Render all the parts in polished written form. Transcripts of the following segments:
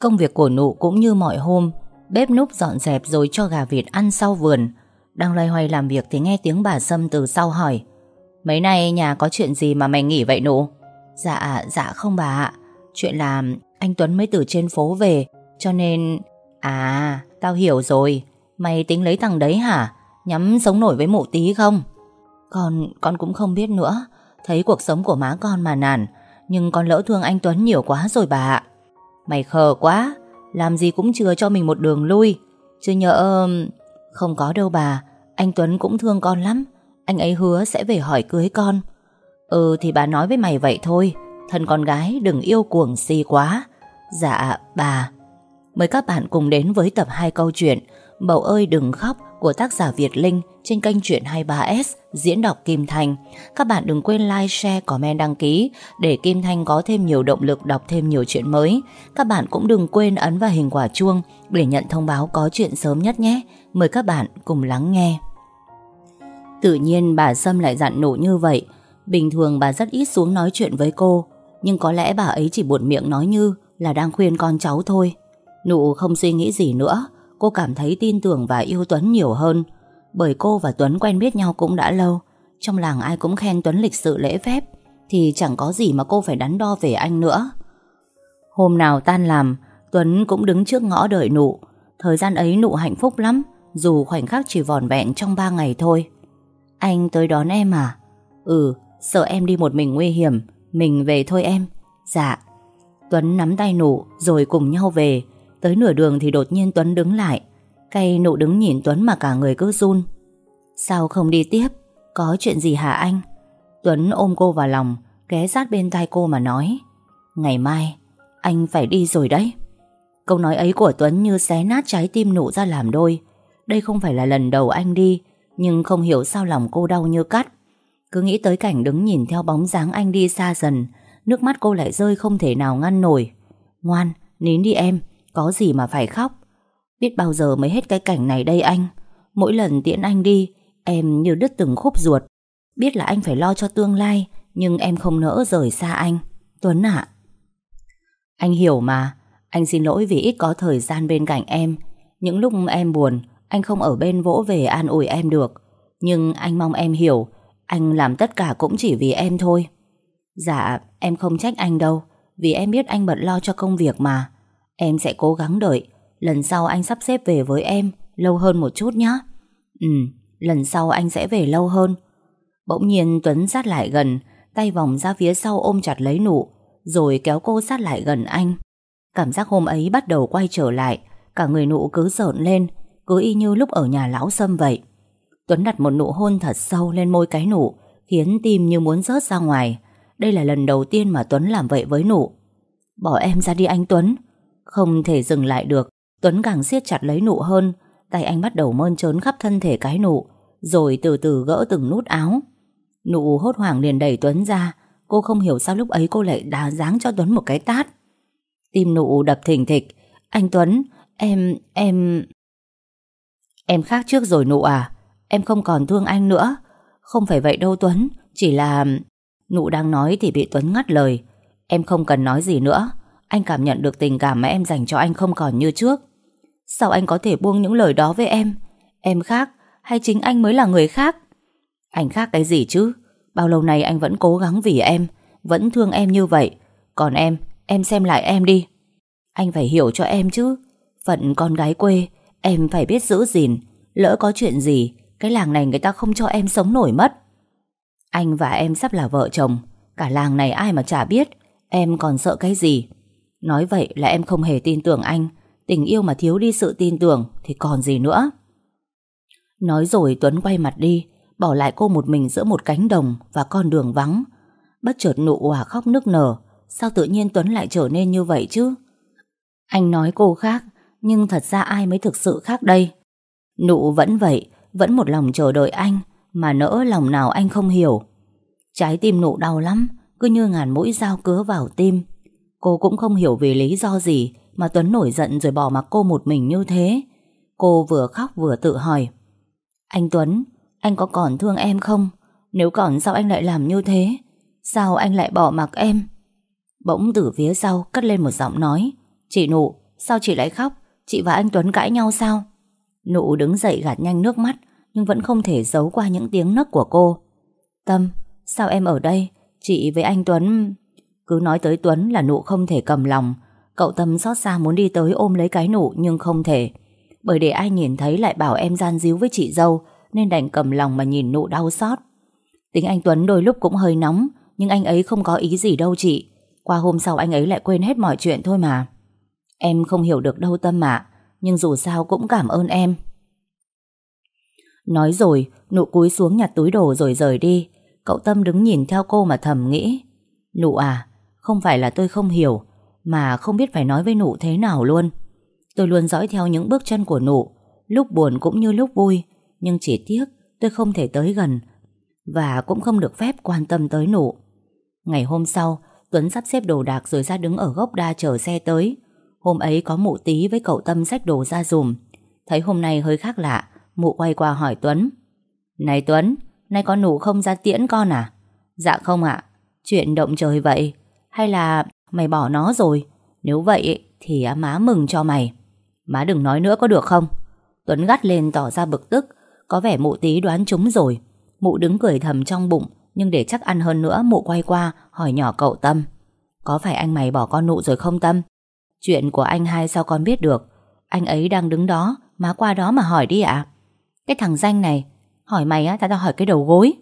Công việc của Nụ cũng như mọi hôm, bếp núc dọn dẹp rồi cho gà vịt ăn sau vườn. Đang loay hoay làm việc thì nghe tiếng bà Sâm từ sau hỏi: "Mấy nay nhà có chuyện gì mà mày nghỉ vậy Nụ?" Dạ không bà ạ. Chuyện là anh Tuấn mới từ trên phố về, cho nên... À, tao hiểu rồi. Mày tính lấy thằng đấy hả? Nhắm sống nổi với mụ tí không? Con cũng không biết nữa. Thấy cuộc sống của má con mà nản. Nhưng con lỡ thương anh Tuấn nhiều quá rồi bà ạ. Mày khờ quá. Làm gì cũng chừa cho mình một đường lui. Chứ nhỡ... Không có đâu bà. Anh Tuấn cũng thương con lắm. Anh ấy hứa sẽ về hỏi cưới con. Thì bà nói với mày vậy thôi. Thân con gái đừng yêu cuồng si quá. Dạ bà. Mời các bạn cùng đến với tập 2 câu chuyện Bầu ơi đừng khóc của tác giả Việt Linh trên kênh Chuyện 23S diễn đọc Kim Thanh. Các bạn đừng quên like, share, comment, đăng ký để Kim Thanh có thêm nhiều động lực đọc thêm nhiều chuyện mới. Các bạn cũng đừng quên ấn vào hình quả chuông để nhận thông báo có chuyện sớm nhất nhé. Mời các bạn cùng lắng nghe. Tự nhiên bà Sâm lại dặn Nụ như vậy. Bình thường bà rất ít xuống nói chuyện với cô, nhưng có lẽ bà ấy chỉ buột miệng nói như là đang khuyên con cháu thôi. Nụ không suy nghĩ gì nữa. Cô cảm thấy tin tưởng và yêu Tuấn nhiều hơn. Bởi cô và Tuấn quen biết nhau cũng đã lâu. Trong làng ai cũng khen Tuấn lịch sự lễ phép, thì chẳng có gì mà cô phải đắn đo về anh nữa. Hôm nào tan làm, Tuấn cũng đứng trước ngõ đợi Nụ. Thời gian ấy Nụ hạnh phúc lắm, dù khoảnh khắc chỉ vỏn vẹn trong 3 ngày thôi. "Anh tới đón em à?" Sợ em đi một mình nguy hiểm. Mình về thôi em." "Dạ." Tuấn nắm tay Nụ rồi cùng nhau về. Tới nửa đường thì đột nhiên Tuấn đứng lại. Cây Nụ đứng nhìn Tuấn mà cả người cứ run. "Sao không đi tiếp? Có chuyện gì hả anh?" Tuấn ôm cô vào lòng, ghé sát bên tai cô mà nói: "Ngày mai anh phải đi rồi đấy." Câu nói ấy của Tuấn như xé nát trái tim Nụ ra làm đôi. Đây không phải là lần đầu anh đi, nhưng không hiểu sao lòng cô đau như cắt. Cứ nghĩ tới cảnh đứng nhìn theo bóng dáng anh đi xa dần, nước mắt cô lại rơi không thể nào ngăn nổi. "Ngoan, nín đi em, có gì mà phải khóc. Biết bao giờ mới hết cái cảnh này đây anh. Mỗi lần tiễn anh đi, em như đứt từng khúc ruột. Biết là anh phải lo cho tương lai, nhưng em không nỡ rời xa anh. Tuấn ạ." "Anh hiểu mà. Anh xin lỗi vì ít có thời gian bên cạnh em. Những lúc em buồn, anh không ở bên vỗ về an ủi em được. Nhưng anh mong em hiểu, anh làm tất cả cũng chỉ vì em thôi." "Dạ, em không trách anh đâu, vì em biết anh bận lo cho công việc mà. Em sẽ cố gắng đợi. Lần sau anh sắp xếp về với em lâu hơn một chút nhé." Lần sau anh sẽ về lâu hơn." Bỗng nhiên Tuấn sát lại gần, tay vòng ra phía sau ôm chặt lấy Nụ, rồi kéo cô sát lại gần anh. Cảm giác hôm ấy bắt đầu quay trở lại. Cả người Nụ cứ rợn lên, cứ y như lúc ở nhà lão Sâm vậy. Tuấn đặt một nụ hôn thật sâu lên môi cái Nụ, khiến tim như muốn rớt ra ngoài. Đây là lần đầu tiên mà Tuấn làm vậy với Nụ. "Bỏ em ra đi anh Tuấn." Không thể dừng lại được, Tuấn càng siết chặt lấy Nụ hơn. Tay anh bắt đầu mơn trớn khắp thân thể cái Nụ, rồi từ từ gỡ từng nút áo. Nụ hốt hoảng liền đẩy Tuấn ra. Cô không hiểu sao lúc ấy cô lại đá giáng cho Tuấn một cái tát. Tim Nụ đập thình thịch. "Anh Tuấn, em khác trước rồi Nụ à. Em không còn thương anh nữa." "Không phải vậy đâu Tuấn, chỉ là..." Nụ đang nói thì bị Tuấn ngắt lời. "Em không cần nói gì nữa. Anh cảm nhận được tình cảm mà em dành cho anh không còn như trước." "Sao anh có thể buông những lời đó với em? Em khác hay chính anh mới là người khác?" "Anh khác cái gì chứ? Bao lâu nay anh vẫn cố gắng vì em, vẫn thương em như vậy. Còn em xem lại em đi. Anh phải hiểu cho em chứ. Phận con gái quê, em phải biết giữ gìn. Lỡ có chuyện gì, cái làng này người ta không cho em sống nổi mất. Anh và em sắp là vợ chồng. Cả làng này ai mà chả biết. Em còn sợ cái gì? Nói vậy là em không hề tin tưởng anh. Tình yêu mà thiếu đi sự tin tưởng thì còn gì nữa." Nói rồi Tuấn quay mặt đi, bỏ lại cô một mình giữa một cánh đồng và con đường vắng. Bất chợt Nụ òa khóc nức nở. Sao tự nhiên Tuấn lại trở nên như vậy chứ? Anh nói cô khác, nhưng thật ra ai mới thực sự khác đây? Nụ vẫn vậy, vẫn một lòng chờ đợi anh, mà nỡ lòng nào anh không hiểu. Trái tim Nụ đau lắm, cứ như ngàn mũi dao cứa vào tim. Cô cũng không hiểu vì lý do gì mà Tuấn nổi giận rồi bỏ mặc cô một mình như thế. Cô vừa khóc vừa tự hỏi: "Anh Tuấn, anh có còn thương em không? Nếu còn sao anh lại làm như thế? Sao anh lại bỏ mặc em?" Bỗng từ phía sau cất lên một giọng nói: "Chị Nụ, sao chị lại khóc? Chị và anh Tuấn cãi nhau sao? Nụ đứng dậy gạt nhanh nước mắt, nhưng vẫn không thể giấu qua những tiếng nấc của cô. Tâm, sao em ở đây? Chị với anh Tuấn... Cứ nói tới Tuấn là Nụ không thể cầm lòng. Cậu Tâm xót xa muốn đi tới ôm lấy cái Nụ nhưng không thể. Bởi để ai nhìn thấy lại bảo em gian díu với chị dâu, nên đành cầm lòng mà nhìn Nụ đau xót. Tính anh Tuấn đôi lúc cũng hơi nóng, nhưng anh ấy không có ý gì đâu chị. Qua hôm sau anh ấy lại quên hết mọi chuyện thôi mà. Em không hiểu được đâu Tâm ạ, nhưng dù sao cũng cảm ơn em. Nói rồi, Nụ cúi xuống nhặt túi đồ rồi rời đi. Cậu Tâm đứng nhìn theo cô mà thầm nghĩ. Nụ à, không phải là tôi không hiểu, mà không biết phải nói với Nụ thế nào luôn. Tôi luôn dõi theo những bước chân của Nụ, lúc buồn cũng như lúc vui. Nhưng chỉ tiếc tôi không thể tới gần, và cũng không được phép quan tâm tới Nụ. Ngày hôm sau, Tuấn sắp xếp đồ đạc rồi ra đứng ở gốc đa chờ xe tới. Hôm ấy có mụ Tí với cậu Tâm xách đồ ra giùm. Thấy hôm nay hơi khác lạ, mụ quay qua hỏi Tuấn. Này Tuấn, nay con Nụ không ra tiễn con à? Dạ không ạ. Chuyện động trời vậy? Hay là mày bỏ nó rồi? Nếu vậy thì má mừng cho mày. Má đừng nói nữa có được không? Tuấn gắt lên tỏ ra bực tức. Có vẻ mụ Tí đoán trúng rồi. Mụ đứng cười thầm trong bụng, nhưng để chắc ăn hơn nữa, mụ quay qua hỏi nhỏ cậu Tâm. Có phải anh mày bỏ con Nụ rồi không Tâm? Chuyện của anh hai sao con biết được? Anh ấy đang đứng đó, má qua đó mà hỏi đi ạ. Cái thằng danh này, hỏi mày á, tao hỏi cái đầu gối.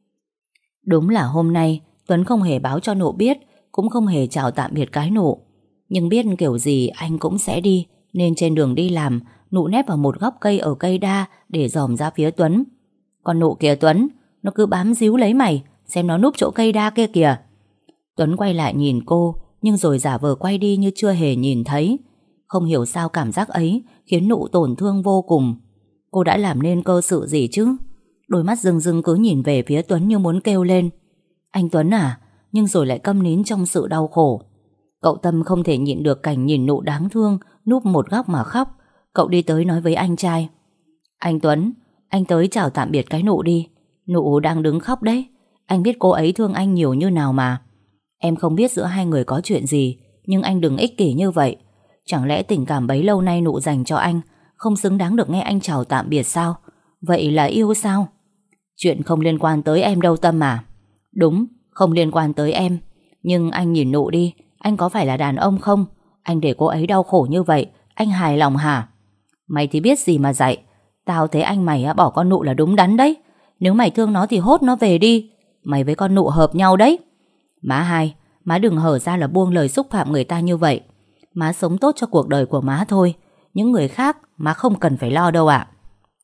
Đúng là hôm nay Tuấn không hề báo cho Nụ biết, cũng không hề chào tạm biệt cái Nụ. Nhưng biết kiểu gì anh cũng sẽ đi, nên trên đường đi làm, Nụ nép vào một góc cây ở cây đa để dòm ra phía Tuấn. Con Nụ kìa Tuấn, nó cứ bám díu lấy mày, xem nó núp chỗ cây đa kia kìa. Tuấn quay lại nhìn cô, nhưng rồi giả vờ quay đi như chưa hề nhìn thấy. Không hiểu sao cảm giác ấy khiến Nụ tổn thương vô cùng. Cô đã làm nên cơ sự gì chứ? Đôi mắt rưng rưng cứ nhìn về phía Tuấn như muốn kêu lên. Anh Tuấn à? Nhưng rồi lại câm nín trong sự đau khổ. Cậu Tâm không thể nhịn được cảnh nhìn Nụ đáng thương núp một góc mà khóc. Cậu đi tới nói với anh trai. Anh Tuấn, anh tới chào tạm biệt cái Nụ đi. Nụ đang đứng khóc đấy. Anh biết cô ấy thương anh nhiều như nào mà. Em không biết giữa hai người có chuyện gì, nhưng anh đừng ích kỷ như vậy. Chẳng lẽ tình cảm bấy lâu nay Nụ dành cho anh không xứng đáng được nghe anh chào tạm biệt sao? Vậy là yêu sao? Chuyện không liên quan tới em đâu Tâm à? Đúng, không liên quan tới em. Nhưng anh nhìn Nụ đi, anh có phải là đàn ông không? Anh để cô ấy đau khổ như vậy, anh hài lòng hả? Mày thì biết gì mà dạy. Tao thấy anh mày bỏ con Nụ là đúng đắn đấy. Nếu mày thương nó thì hốt nó về đi. Mày với con Nụ hợp nhau đấy. Má hai, má đừng hở ra là buông lời xúc phạm người ta như vậy. Má sống tốt cho cuộc đời của má thôi. Những người khác má không cần phải lo đâu ạ.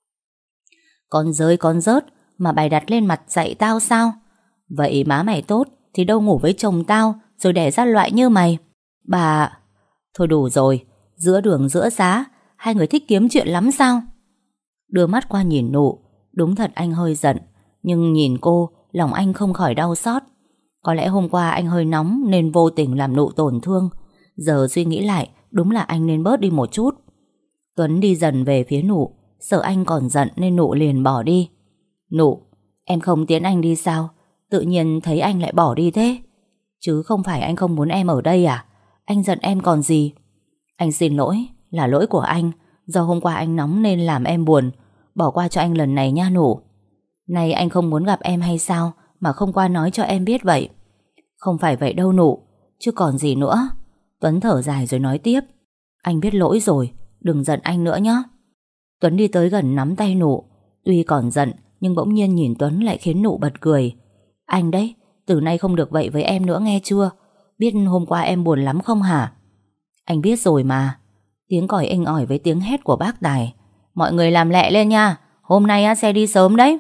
Con rơi con rớt mà bày đặt lên mặt dạy tao sao? Vậy má mày tốt thì đâu ngủ với chồng tao rồi đẻ ra loại như mày. Bà... Thôi đủ rồi. Giữa đường giữa giá, hai người thích kiếm chuyện lắm sao? Đưa mắt qua nhìn Nụ. Đúng thật anh hơi giận, nhưng nhìn cô, lòng anh không khỏi đau xót. Có lẽ hôm qua anh hơi nóng nên vô tình làm Nụ tổn thương. Giờ suy nghĩ lại, đúng là anh nên bớt đi một chút. Tuấn đi dần về phía Nụ. Sợ anh còn giận nên Nụ liền bỏ đi. Nụ, em không tiễn anh đi sao? Tự nhiên thấy anh lại bỏ đi thế. Chứ không phải anh không muốn em ở đây à? Anh giận em còn gì? Anh xin lỗi, là lỗi của anh. Do hôm qua anh nóng nên làm em buồn. Bỏ qua cho anh lần này nha Nụ. Này anh không muốn gặp em hay sao mà không qua nói cho em biết vậy? Không phải vậy đâu Nụ, chứ còn gì nữa. Tuấn thở dài rồi nói tiếp. Anh biết lỗi rồi, đừng giận anh nữa nhé. Tuấn đi tới gần nắm tay Nụ. Tuy còn giận nhưng bỗng nhiên nhìn Tuấn lại khiến Nụ bật cười. Anh đấy, từ nay không được vậy với em nữa nghe chưa? Biết hôm qua em buồn lắm không hả? Anh biết rồi mà. Tiếng còi inh ỏi với tiếng hét của bác Tài. Mọi người làm lẹ lên nha, hôm nay xe đi sớm đấy.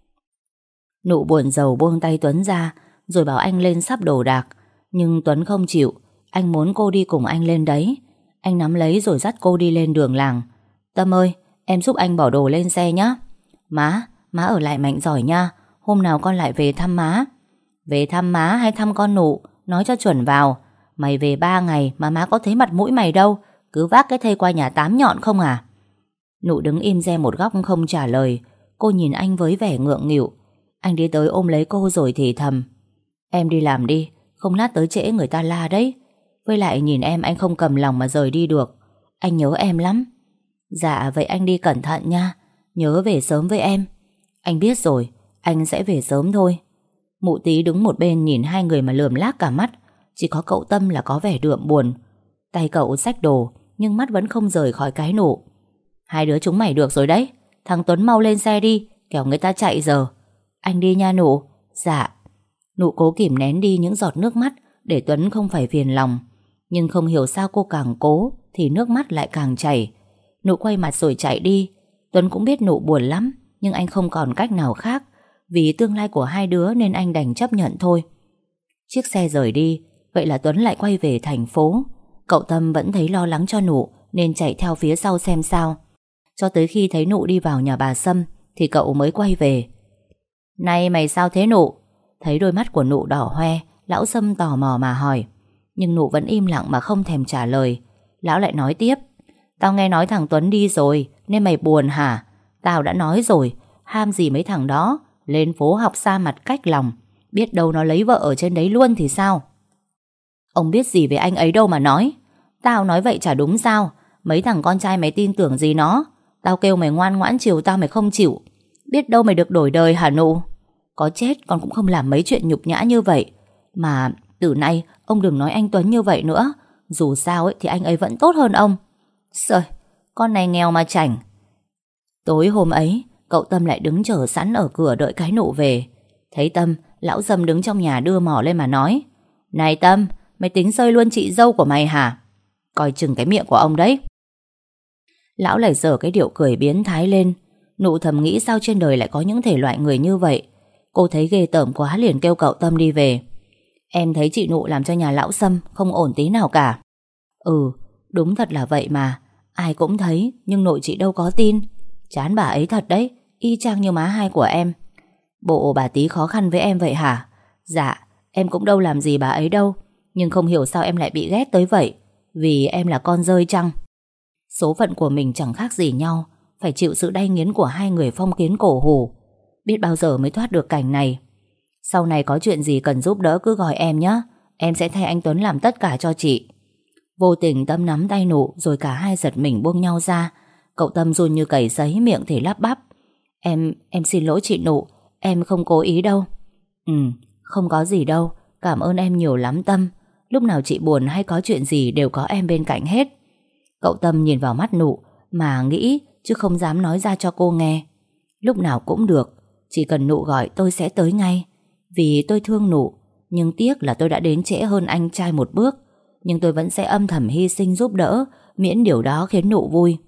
Nụ buồn rầu buông tay Tuấn ra, rồi bảo anh lên sắp đồ đạc. Nhưng Tuấn không chịu. Anh muốn cô đi cùng anh lên đấy. Anh nắm lấy rồi dắt cô đi lên đường làng. Tâm ơi, em giúp anh bỏ đồ lên xe nhé. Má ở lại mạnh giỏi nha. Hôm nào con lại về thăm má. Về thăm má hay thăm con Nụ? Nói cho chuẩn vào. Mày về 3 ngày mà má có thấy mặt mũi mày đâu. Cứ vác cái thây qua nhà tám nhọn không à? Nụ đứng im re một góc không trả lời. Cô nhìn anh với vẻ ngượng nghịu. Anh đi tới ôm lấy cô rồi thì thầm. Em đi làm đi, không lát tới trễ người ta la đấy. Với lại nhìn em anh không cầm lòng mà rời đi được. anh nhớ em lắm. Dạ vậy anh đi cẩn thận nha, nhớ về sớm với em. Anh biết rồi, anh sẽ về sớm thôi. Mụ Tí đứng một bên nhìn hai người mà lườm lác cả mắt. Chỉ có cậu Tâm là có vẻ đượm buồn. Tay cậu xách đồ nhưng mắt vẫn không rời khỏi cái nụ. Hai đứa chúng mày được rồi đấy. Thằng Tuấn mau lên xe đi, kẻo người ta chạy giờ. Anh đi nha nụ. Dạ. Nụ cố kìm nén đi những giọt nước mắt để Tuấn không phải phiền lòng. Nhưng không hiểu sao cô càng cố thì nước mắt lại càng chảy. Nụ quay mặt rồi chạy đi. Tuấn cũng biết nụ buồn lắm, nhưng anh không còn cách nào khác. Vì tương lai của hai đứa nên anh đành chấp nhận thôi. Chiếc xe rời đi. Vậy là Tuấn lại quay về thành phố. Cậu Tâm vẫn thấy lo lắng cho nụ nên chạy theo phía sau xem sao. Cho tới khi thấy nụ đi vào nhà bà Sâm thì cậu mới quay về. Này mày sao thế nụ? Thấy đôi mắt của nụ đỏ hoe, lão Sâm tò mò mà hỏi. Nhưng nụ vẫn im lặng mà không thèm trả lời. Lão lại nói tiếp. Tao nghe nói thằng Tuấn đi rồi nên mày buồn hả? Tao đã nói rồi, ham gì mấy thằng đó, lên phố học xa mặt cách lòng. Biết đâu nó lấy vợ ở trên đấy luôn thì sao? Ông biết gì về anh ấy đâu mà nói. Tao nói vậy chả đúng sao? Mấy thằng con trai mày tin tưởng gì nó? Tao kêu mày ngoan ngoãn chiều tao mày không chịu. Biết đâu mày được đổi đời hả nụ? Có chết con cũng không làm mấy chuyện nhục nhã như vậy. Mà từ nay ông đừng nói anh Tuấn như vậy nữa. Dù sao ấy, thì anh ấy vẫn tốt hơn ông. Trời, con này nghèo mà chảnh. Tối hôm ấy, cậu Tâm lại đứng chờ sẵn ở cửa đợi cái nụ về. Thấy Tâm, lão Sâm đứng trong nhà đưa mỏ lên mà nói. Này Tâm, mày tính xơi luôn chị dâu của mày hả? Coi chừng cái miệng của ông đấy. Lão lại giở cái điệu cười biến thái lên. Nụ thầm nghĩ sao trên đời lại có những thể loại người như vậy. Cô thấy ghê tởm quá liền kêu cậu Tâm đi về. Em thấy chị Nụ làm cho nhà lão Sâm không ổn tí nào cả. Ừ, đúng thật là vậy mà. Ai cũng thấy, nhưng nội chị đâu có tin. Chán bà ấy thật đấy, y chang như má hai của em. Bộ bà Tí khó khăn với em vậy hả? Dạ, em cũng đâu làm gì bà ấy đâu. Nhưng không hiểu sao em lại bị ghét tới vậy. Vì em là con rơi chăng? Số phận của mình chẳng khác gì nhau. Phải chịu sự đay nghiến của hai người phong kiến cổ hủ. Biết bao giờ mới thoát được cảnh này. Sau này có chuyện gì cần giúp đỡ cứ gọi em nhé. Em sẽ thay anh Tuấn làm tất cả cho chị. Vô tình Tâm nắm tay Nụ rồi cả hai giật mình buông nhau ra. Cậu Tâm run như cầy giấy, miệng thì lắp bắp. Em xin lỗi chị Nụ. Em không cố ý đâu. Không có gì đâu. Cảm ơn em nhiều lắm Tâm. Lúc nào chị buồn hay có chuyện gì đều có em bên cạnh hết. Cậu Tâm nhìn vào mắt Nụ mà nghĩ chứ không dám nói ra cho cô nghe. Lúc nào cũng được. Chỉ cần Nụ gọi tôi sẽ tới ngay. Vì tôi thương Nụ. Nhưng tiếc là tôi đã đến trễ hơn anh trai một bước. Nhưng tôi vẫn sẽ âm thầm hy sinh giúp đỡ, miễn điều đó khiến Nụ vui.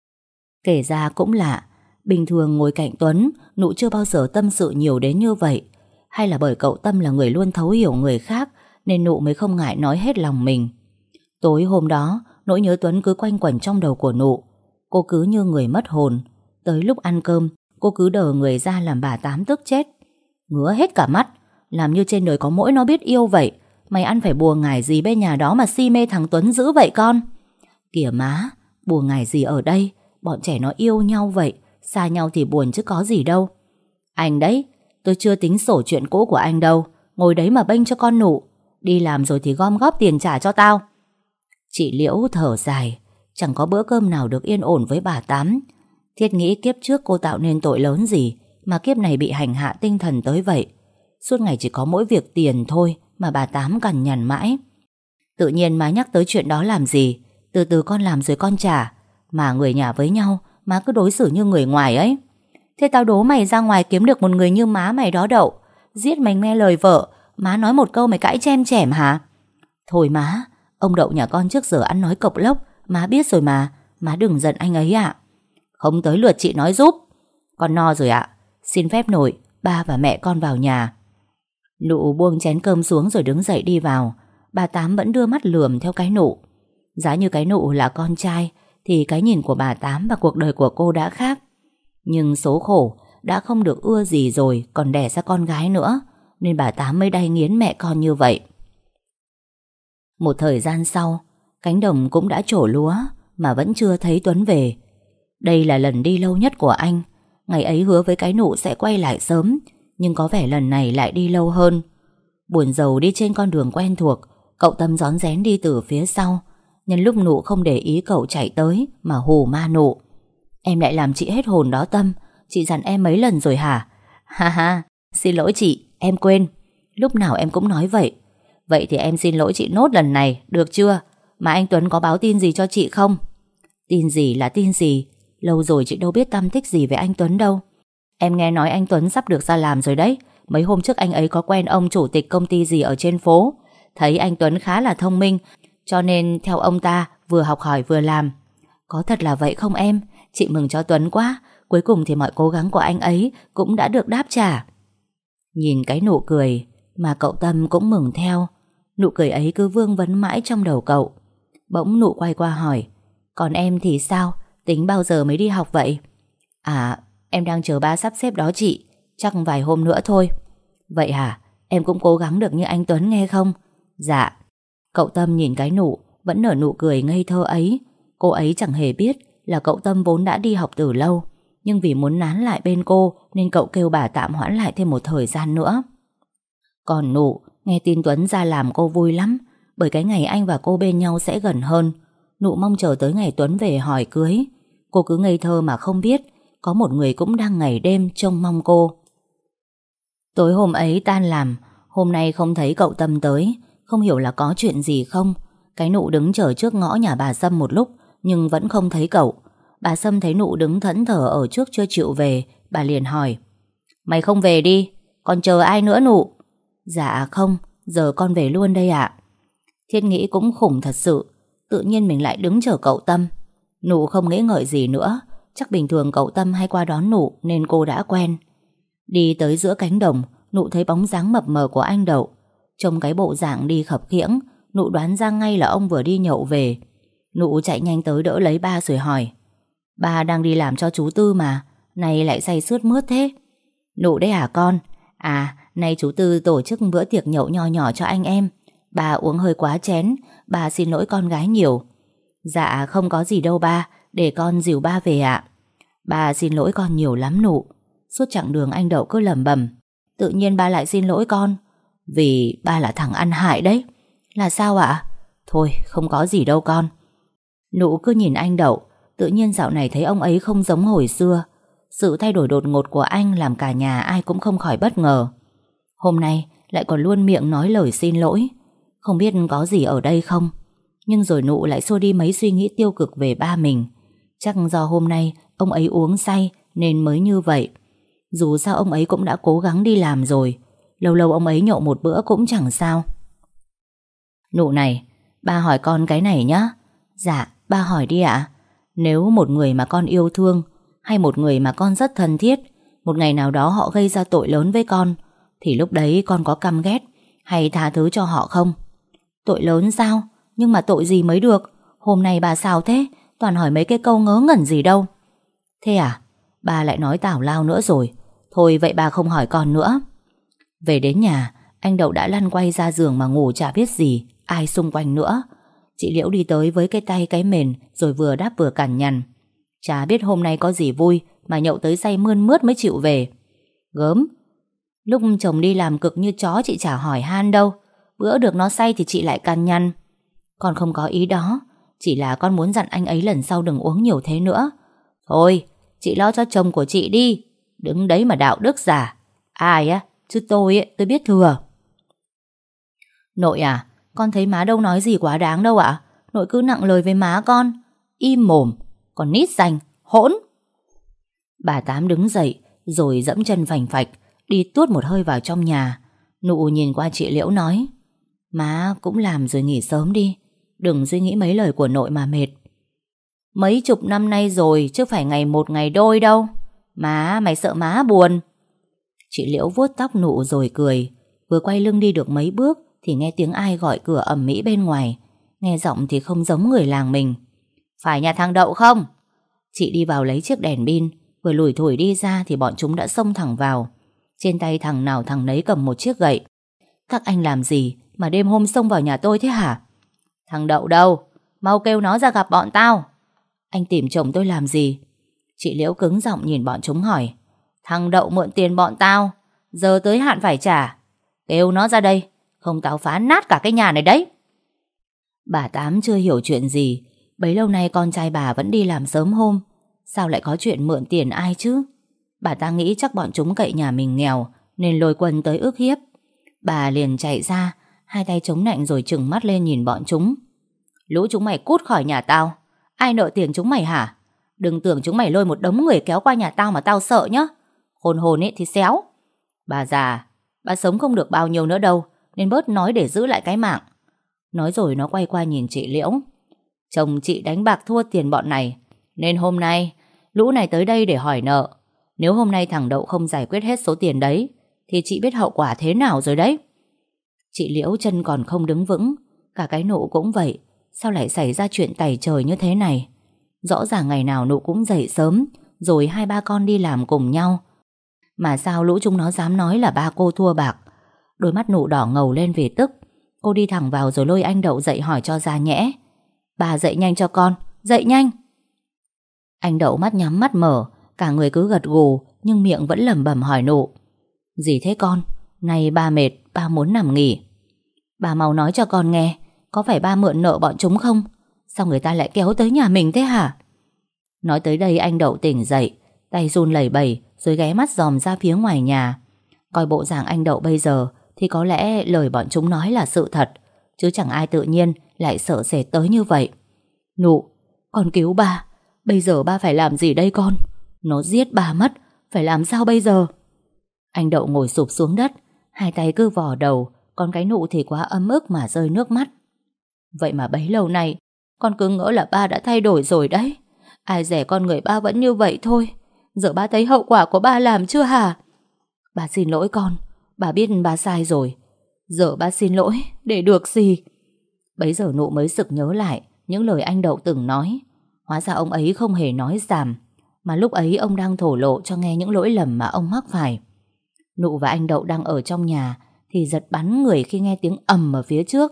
Kể ra cũng lạ. Bình thường ngồi cạnh Tuấn, Nụ chưa bao giờ tâm sự nhiều đến như vậy. Hay là bởi cậu Tâm là người luôn thấu hiểu người khác nên Nụ mới không ngại nói hết lòng mình. Tối hôm đó, nỗi nhớ Tuấn cứ quanh quẩn trong đầu của Nụ. Cô cứ như người mất hồn. Tới lúc ăn cơm, cô cứ đờ người ra làm bà Tám tức chết. Ngứa hết cả mắt. Làm như trên đời có mỗi nó biết yêu vậy. Mày ăn phải bùa ngải gì bên nhà đó mà si mê thằng Tuấn dữ vậy con? Kìa má, bùa ngải gì ở đây? Bọn trẻ nó yêu nhau vậy. Xa nhau thì buồn chứ có gì đâu. Anh đấy, tôi chưa tính sổ chuyện cũ của anh đâu. Ngồi đấy mà bênh cho con Nụ. Đi làm rồi thì gom góp tiền trả cho tao. Chị Liễu thở dài. Chẳng có bữa cơm nào được yên ổn với bà Tám. Thiết nghĩ kiếp trước cô tạo nên tội lớn gì mà kiếp này bị hành hạ tinh thần tới vậy. Suốt ngày chỉ có mỗi việc tiền thôi mà bà Tám cằn nhằn mãi. Tự nhiên má nhắc tới chuyện đó làm gì? Từ từ con làm rồi con trả. Mà người nhà với nhau má cứ đối xử như người ngoài ấy. Thế tao đố mày ra ngoài kiếm được một người như má mày đó Đậu. Giết mày nghe lời vợ. Má nói một câu mày cãi chem chẻm hả? Thôi má, ông Đậu nhà con trước giờ ăn nói cộc lốc. Má biết rồi mà. Má đừng giận anh ấy ạ. Không tới lượt chị nói giúp. Con no rồi ạ. Xin phép nội, ba và mẹ con vào nhà. Nụ buông chén cơm xuống rồi đứng dậy đi vào. Bà Tám vẫn đưa mắt lườm theo cái Nụ. Giá như cái Nụ là con trai thì cái nhìn của bà Tám và cuộc đời của cô đã khác. Nhưng số khổ đã không được ưa gì rồi còn đẻ ra con gái nữa, nên bà Tám mới đay nghiến mẹ con như vậy. Một thời gian sau, cánh đồng cũng đã trổ lúa mà vẫn chưa thấy Tuấn về. Đây là lần đi lâu nhất của anh. Ngày ấy hứa với cái Nụ sẽ quay lại sớm, nhưng có vẻ lần này lại đi lâu hơn. Buồn rầu đi trên con đường quen thuộc, cậu Tâm rón rén đi từ phía sau. Nhân lúc Nụ không để ý cậu chạy tới mà hù ma Nụ. Em lại làm chị hết hồn đó Tâm. Chị dặn em mấy lần rồi hả? Ha ha, xin lỗi chị, em quên. Lúc nào em cũng nói vậy. Vậy thì em xin lỗi chị nốt lần này, được chưa? Mà anh Tuấn có báo tin gì cho chị không? Tin gì là tin gì? Lâu rồi chị đâu biết tăm tích gì về anh Tuấn đâu. Em nghe nói anh Tuấn sắp được ra làm rồi đấy. Mấy hôm trước anh ấy có quen ông chủ tịch công ty gì ở trên phố. Thấy anh Tuấn khá là thông minh, cho nên theo ông ta vừa học hỏi vừa làm. Có thật là vậy không em? Chị mừng cho Tuấn quá. Cuối cùng thì mọi cố gắng của anh ấy cũng đã được đáp trả. Nhìn cái nụ cười mà cậu Tâm cũng mừng theo. Nụ cười ấy cứ vương vấn mãi trong đầu cậu. Bỗng Nụ quay qua hỏi: còn em thì sao? Tính bao giờ mới đi học vậy? À, em đang chờ ba sắp xếp đó chị. Chắc vài hôm nữa thôi. Vậy hả? Em cũng cố gắng được như anh Tuấn nghe không? Dạ. Cậu Tâm nhìn cái Nụ vẫn nở nụ cười ngây thơ ấy. Cô ấy chẳng hề biết là cậu Tâm vốn đã đi học từ lâu, nhưng vì muốn nán lại bên cô nên cậu kêu bà tạm hoãn lại thêm một thời gian nữa. Còn Nụ nghe tin Tuấn ra làm cô vui lắm, bởi cái ngày anh và cô bên nhau sẽ gần hơn. Nụ mong chờ tới ngày Tuấn về hỏi cưới. Cô cứ ngây thơ mà không biết có một người cũng đang ngày đêm trông mong cô. Tối hôm ấy tan làm, hôm nay không thấy cậu Tâm tới. Không hiểu là có chuyện gì không. Cái Nụ đứng chờ trước ngõ nhà bà Sâm một lúc nhưng vẫn không thấy cậu. Bà Sâm thấy Nụ đứng thẫn thờ ở trước chưa chịu về, bà liền hỏi: mày không về đi, còn chờ ai nữa Nụ? Dạ không, giờ con về luôn đây ạ. Thiết nghĩ cũng khủng thật sự. Tự nhiên mình lại đứng chờ cậu Tâm. Nụ không nghĩ ngợi gì nữa. Chắc bình thường cậu Tâm hay qua đón Nụ nên cô đã quen. Đi tới giữa cánh đồng, Nụ thấy bóng dáng mập mờ của anh Đậu. Trông cái bộ dạng đi khập khiễng, Nụ đoán ra ngay là ông vừa đi nhậu về. Nụ chạy nhanh tới đỡ lấy ba rồi hỏi: ba đang đi làm cho chú Tư mà, nay lại say sướt mướt thế? Nụ đấy hả con? À, nay chú Tư tổ chức bữa tiệc nhậu nho nhỏ cho anh em. Bà uống hơi quá chén, bà xin lỗi con gái nhiều. Dạ không có gì đâu ba, để con dìu ba về ạ. Bà xin lỗi con nhiều lắm Nụ. Suốt chặng đường anh Đậu cứ lẩm bẩm: tự nhiên ba lại xin lỗi con, vì ba là thằng ăn hại đấy. Là sao ạ? Thôi không có gì đâu con. Nụ cứ nhìn anh Đậu. Tự nhiên dạo này thấy ông ấy không giống hồi xưa. Sự thay đổi đột ngột của anh làm cả nhà ai cũng không khỏi bất ngờ. Hôm nay lại còn luôn miệng nói lời xin lỗi. Không biết có gì ở đây không. Nhưng rồi Nụ lại xua đi mấy suy nghĩ tiêu cực về ba mình. Chắc do hôm nay ông ấy uống say nên mới như vậy. Dù sao ông ấy cũng đã cố gắng đi làm rồi. Lâu lâu ông ấy nhậu một bữa cũng chẳng sao. Nụ này, ba hỏi con cái này nhá. Dạ, ba hỏi đi ạ. Nếu một người mà con yêu thương, hay một người mà con rất thân thiết, một ngày nào đó họ gây ra tội lớn với con, thì lúc đấy con có căm ghét hay tha thứ cho họ không? Tội lớn sao? Nhưng mà tội gì mới được? Hôm nay bà sao thế? Toàn hỏi mấy cái câu ngớ ngẩn gì đâu. Thế à? Bà lại nói tào lao nữa rồi. Thôi vậy bà không hỏi con nữa. Về đến nhà, anh Đậu đã lăn quay ra giường mà ngủ chả biết gì, ai xung quanh nữa. Chị Liễu đi tới với cái tay cái mền, rồi vừa đáp vừa cằn nhằn: chả biết hôm nay có gì vui mà nhậu tới say mươn mướt mới chịu về. Gớm. Lúc chồng đi làm cực như chó chị chả hỏi han đâu. Bữa được nó say thì chị lại cằn nhằn. Con không có ý đó. Chỉ là con muốn dặn anh ấy lần sau đừng uống nhiều thế nữa. Thôi, chị lo cho chồng của chị đi. Đứng đấy mà đạo đức giả. Ai á, chứ tôi biết thừa. Nội à, con thấy má đâu nói gì quá đáng đâu ạ. Nội cứ nặng lời với má con. Im mồm, còn nít danh, hỗn. Bà Tám đứng dậy rồi dẫm chân phành phạch đi tuốt một hơi vào trong nhà. Nụ nhìn qua chị Liễu nói: má cũng làm rồi nghỉ sớm đi. Đừng suy nghĩ mấy lời của nội mà mệt. Mấy chục năm nay rồi chứ phải ngày một ngày đôi đâu. Má, mày sợ má buồn. Chị Liễu vuốt tóc Nụ rồi cười. Vừa quay lưng đi được mấy bước thì nghe tiếng ai gọi cửa ầm ĩ bên ngoài. Nghe giọng thì không giống người làng mình. Phải nhà thằng Đậu không? Chị đi vào lấy chiếc đèn pin. Vừa lủi thủi đi ra thì bọn chúng đã xông thẳng vào. Trên tay thằng nào thằng nấy cầm một chiếc gậy. Các anh làm gì mà đêm hôm xông vào nhà tôi thế hả? Thằng Đậu đâu? Mau kêu nó ra gặp bọn tao. Anh tìm chồng tôi làm gì? Chị Liễu cứng giọng nhìn bọn chúng hỏi. Thằng Đậu mượn tiền bọn tao, giờ tới hạn phải trả. Kêu nó ra đây, không tao phá nát cả cái nhà này đấy. Bà Tám chưa hiểu chuyện gì. Bấy lâu nay con trai bà vẫn đi làm sớm hôm, sao lại có chuyện mượn tiền ai chứ? Bà ta nghĩ chắc bọn chúng cậy nhà mình nghèo nên lôi Quân tới ức hiếp. Bà liền chạy ra, hai tay chống nạnh rồi trừng mắt lên nhìn bọn chúng. Lũ chúng mày cút khỏi nhà tao. Ai nợ tiền chúng mày hả? Đừng tưởng chúng mày lôi một đống người kéo qua nhà tao mà tao sợ nhá. Khôn hồn ấy thì xéo. Bà già, bà sống không được bao nhiêu nữa đâu, nên bớt nói để giữ lại cái mạng. Nói rồi nó quay qua nhìn chị Liễu. Chồng chị đánh bạc thua tiền bọn này, nên hôm nay lũ này tới đây để hỏi nợ. Nếu hôm nay thằng Đậu không giải quyết hết số tiền đấy thì chị biết hậu quả thế nào rồi đấy. Chị Liễu chân còn không đứng vững, cả cái Nụ cũng vậy. Sao lại xảy ra chuyện tày trời như thế này? Rõ ràng ngày nào Nụ cũng dậy sớm, rồi hai ba con đi làm cùng nhau. Mà sao lũ chúng nó dám nói là ba cô thua bạc? Đôi mắt Nụ đỏ ngầu lên vì tức. Cô đi thẳng vào rồi lôi anh Đậu dậy hỏi cho ra nhẽ. Bà dậy nhanh cho con, dậy nhanh. Anh Đậu mắt nhắm mắt mở, cả người cứ gật gù, nhưng miệng vẫn lẩm bẩm hỏi Nụ. Gì thế con? Nay ba mệt, ba muốn nằm nghỉ. Bà mau nói cho con nghe, có phải ba mượn nợ bọn chúng không? Sao người ta lại kéo tới nhà mình thế hả? Nói tới đây anh Đậu tỉnh dậy, tay run lẩy bẩy rồi ghé mắt dòm ra phía ngoài nhà. Coi bộ dạng anh Đậu bây giờ thì có lẽ lời bọn chúng nói là sự thật, chứ chẳng ai tự nhiên lại sợ sệt tới như vậy. Nụ, con cứu ba. Bây giờ ba phải làm gì đây con? Nó giết ba mất, phải làm sao bây giờ? Anh Đậu ngồi sụp xuống đất, hai tay cứ vò đầu, còn cái Nụ thì quá ấm ức mà rơi nước mắt. Vậy mà bấy lâu nay con cứ ngỡ là ba đã thay đổi rồi đấy. Ai dè con người ba vẫn như vậy thôi. Giờ ba thấy hậu quả của ba làm chưa hả? Ba xin lỗi con, bà biết ba sai rồi. Giờ ba xin lỗi để được gì? Bấy giờ Nụ mới sực nhớ lại những lời anh Đậu từng nói. Hóa ra ông ấy không hề nói giảm, mà lúc ấy ông đang thổ lộ cho nghe những lỗi lầm mà ông mắc phải. Nụ và anh Đậu đang ở trong nhà thì giật bắn người khi nghe tiếng ầm ở phía trước.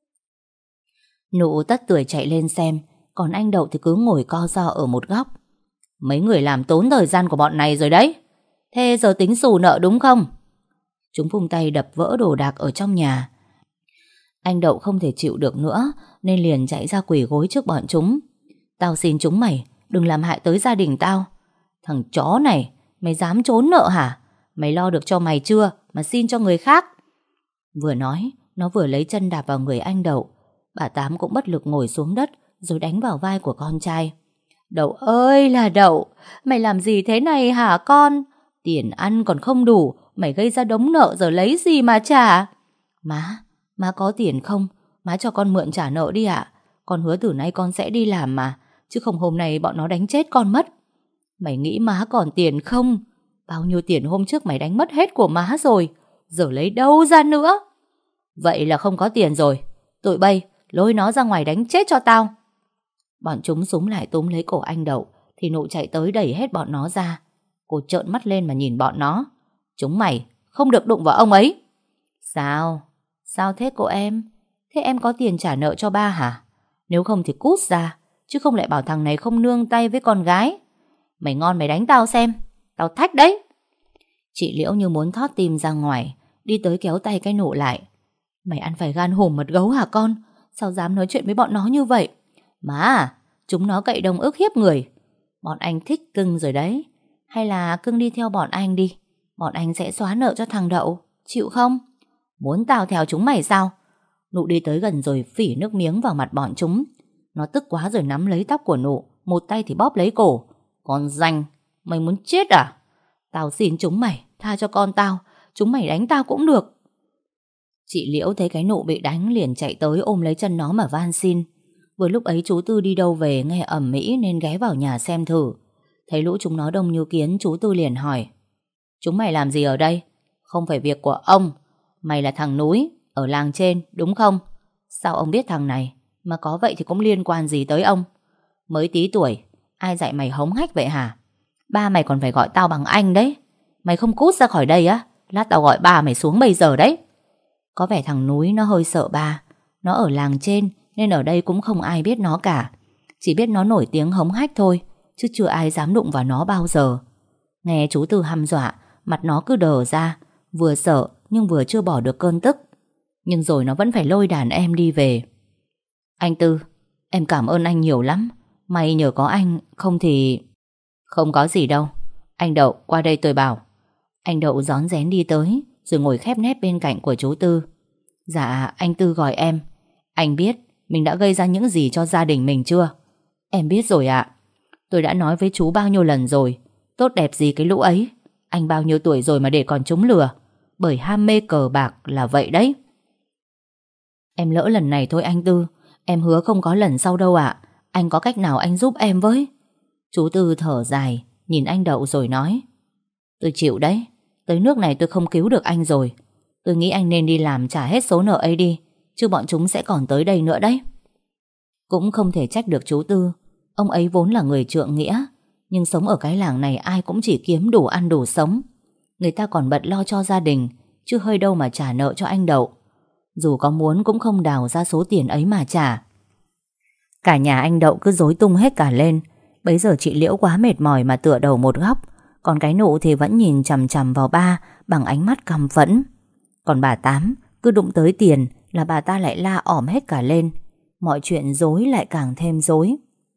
Nụ tất tưởi chạy lên xem, còn anh Đậu thì cứ ngồi co ro ở một góc. Mấy người làm tốn thời gian của bọn này rồi đấy. Thế giờ tính xù nợ đúng không? Chúng vung tay đập vỡ đồ đạc ở trong nhà. Anh Đậu không thể chịu được nữa nên liền chạy ra quỳ gối trước bọn chúng. Tao xin chúng mày đừng làm hại tới gia đình tao. Thằng chó này, mày dám trốn nợ hả? Mày lo được cho mày chưa mà xin cho người khác? Vừa nói, nó vừa lấy chân đạp vào người anh Đậu. Bà Tám cũng bất lực ngồi xuống đất rồi đánh vào vai của con trai. Đậu ơi là Đậu, mày làm gì thế này hả con? Tiền ăn còn không đủ, mày gây ra đống nợ giờ lấy gì mà trả? Má có tiền không? Má cho con mượn trả nợ đi ạ. Con hứa từ nay con sẽ đi làm mà, chứ không hôm nay bọn nó đánh chết con mất. Mày nghĩ má còn tiền không? Bao nhiêu tiền hôm trước mày đánh mất hết của má rồi, giờ lấy đâu ra nữa? Vậy là không có tiền rồi. Tụi bay, lôi nó ra ngoài đánh chết cho tao. Bọn chúng súng lại túm lấy cổ anh Đậu thì Nụ chạy tới đẩy hết bọn nó ra. Cô trợn mắt lên mà nhìn bọn nó. Chúng mày không được đụng vào ông ấy. Sao? Sao thế cô em? Thế em có tiền trả nợ cho ba hả? Nếu không thì cút ra, chứ không lại bảo thằng này không nương tay với con gái. Mày ngon mày đánh tao xem, tao thách đấy. Chị Liễu như muốn thót tim ra ngoài, đi tới kéo tay cái Nụ lại. Mày ăn phải gan hùm mật gấu hả con? Sao dám nói chuyện với bọn nó như vậy? Má à, chúng nó cậy đồng ức hiếp người. Bọn anh thích cưng rồi đấy. Hay là cưng đi theo bọn anh đi. Bọn anh sẽ xóa nợ cho thằng Đậu. Chịu không? Muốn tao theo chúng mày sao? Nụ đi tới gần rồi phỉ nước miếng vào mặt bọn chúng. Nó tức quá rồi nắm lấy tóc của Nụ, một tay thì bóp lấy cổ. Con ranh, mày muốn chết à? Tao xin chúng mày, tha cho con tao. Chúng mày đánh tao cũng được. Chị Liễu thấy cái Nụ bị đánh liền chạy tới ôm lấy chân nó mà van xin. Vừa lúc ấy chú Tư đi đâu về nghe ầm ĩ nên ghé vào nhà xem thử. Thấy lũ chúng nó đông như kiến, chú Tư liền hỏi. Chúng mày làm gì ở đây? Không phải việc của ông. Mày là thằng Núi ở làng trên đúng không? Sao ông biết thằng này? Mà có vậy thì cũng liên quan gì tới ông? Mới tí tuổi, ai dạy mày hống hách vậy hả? Ba mày còn phải gọi tao bằng anh đấy. Mày không cút ra khỏi đây á, lát tao gọi ba mày xuống bây giờ đấy. Có vẻ thằng Núi nó hơi sợ ba. Nó ở làng trên nên ở đây cũng không ai biết nó cả. Chỉ biết nó nổi tiếng hống hách thôi, chứ chưa ai dám đụng vào nó bao giờ. Nghe chú Tư hăm dọa, mặt nó cứ đờ ra, vừa sợ nhưng vừa chưa bỏ được cơn tức. Nhưng rồi nó vẫn phải lôi đàn em đi về. Anh Tư, em cảm ơn anh nhiều lắm. May nhờ có anh, không thì... Không có gì đâu. Anh Đậu, qua đây tôi bảo. Anh Đậu rón rén đi tới, rồi ngồi khép nép bên cạnh của chú Tư. Dạ, anh Tư gọi em. Anh biết mình đã gây ra những gì cho gia đình mình chưa? Em biết rồi ạ. Tôi đã nói với chú bao nhiêu lần rồi. Tốt đẹp gì cái lũ ấy. Anh bao nhiêu tuổi rồi mà để còn chúng lừa. Bởi ham mê cờ bạc là vậy đấy. Em lỡ lần này thôi anh Tư. Em hứa không có lần sau đâu ạ. Anh có cách nào anh giúp em với? Chú Tư thở dài, nhìn anh Đậu rồi nói. Tôi chịu đấy. Tới nước này tôi không cứu được anh rồi. Tôi nghĩ anh nên đi làm trả hết số nợ ấy đi, chứ bọn chúng sẽ còn tới đây nữa đấy. Cũng không thể trách được chú Tư. Ông ấy vốn là người trượng nghĩa, nhưng sống ở cái làng này ai cũng chỉ kiếm đủ ăn đủ sống. Người ta còn bận lo cho gia đình, chứ hơi đâu mà trả nợ cho anh Đậu. Dù có muốn cũng không đào ra số tiền ấy mà trả. Cả nhà anh Đậu cứ rối tung hết cả lên. Bấy giờ chị Liễu quá mệt mỏi mà tựa đầu một góc. Còn cái Nụ thì vẫn nhìn chằm chằm vào ba bằng ánh mắt căm phẫn. Còn bà Tám cứ đụng tới tiền là bà ta lại la ỏm hết cả lên. Mọi chuyện rối lại càng thêm rối.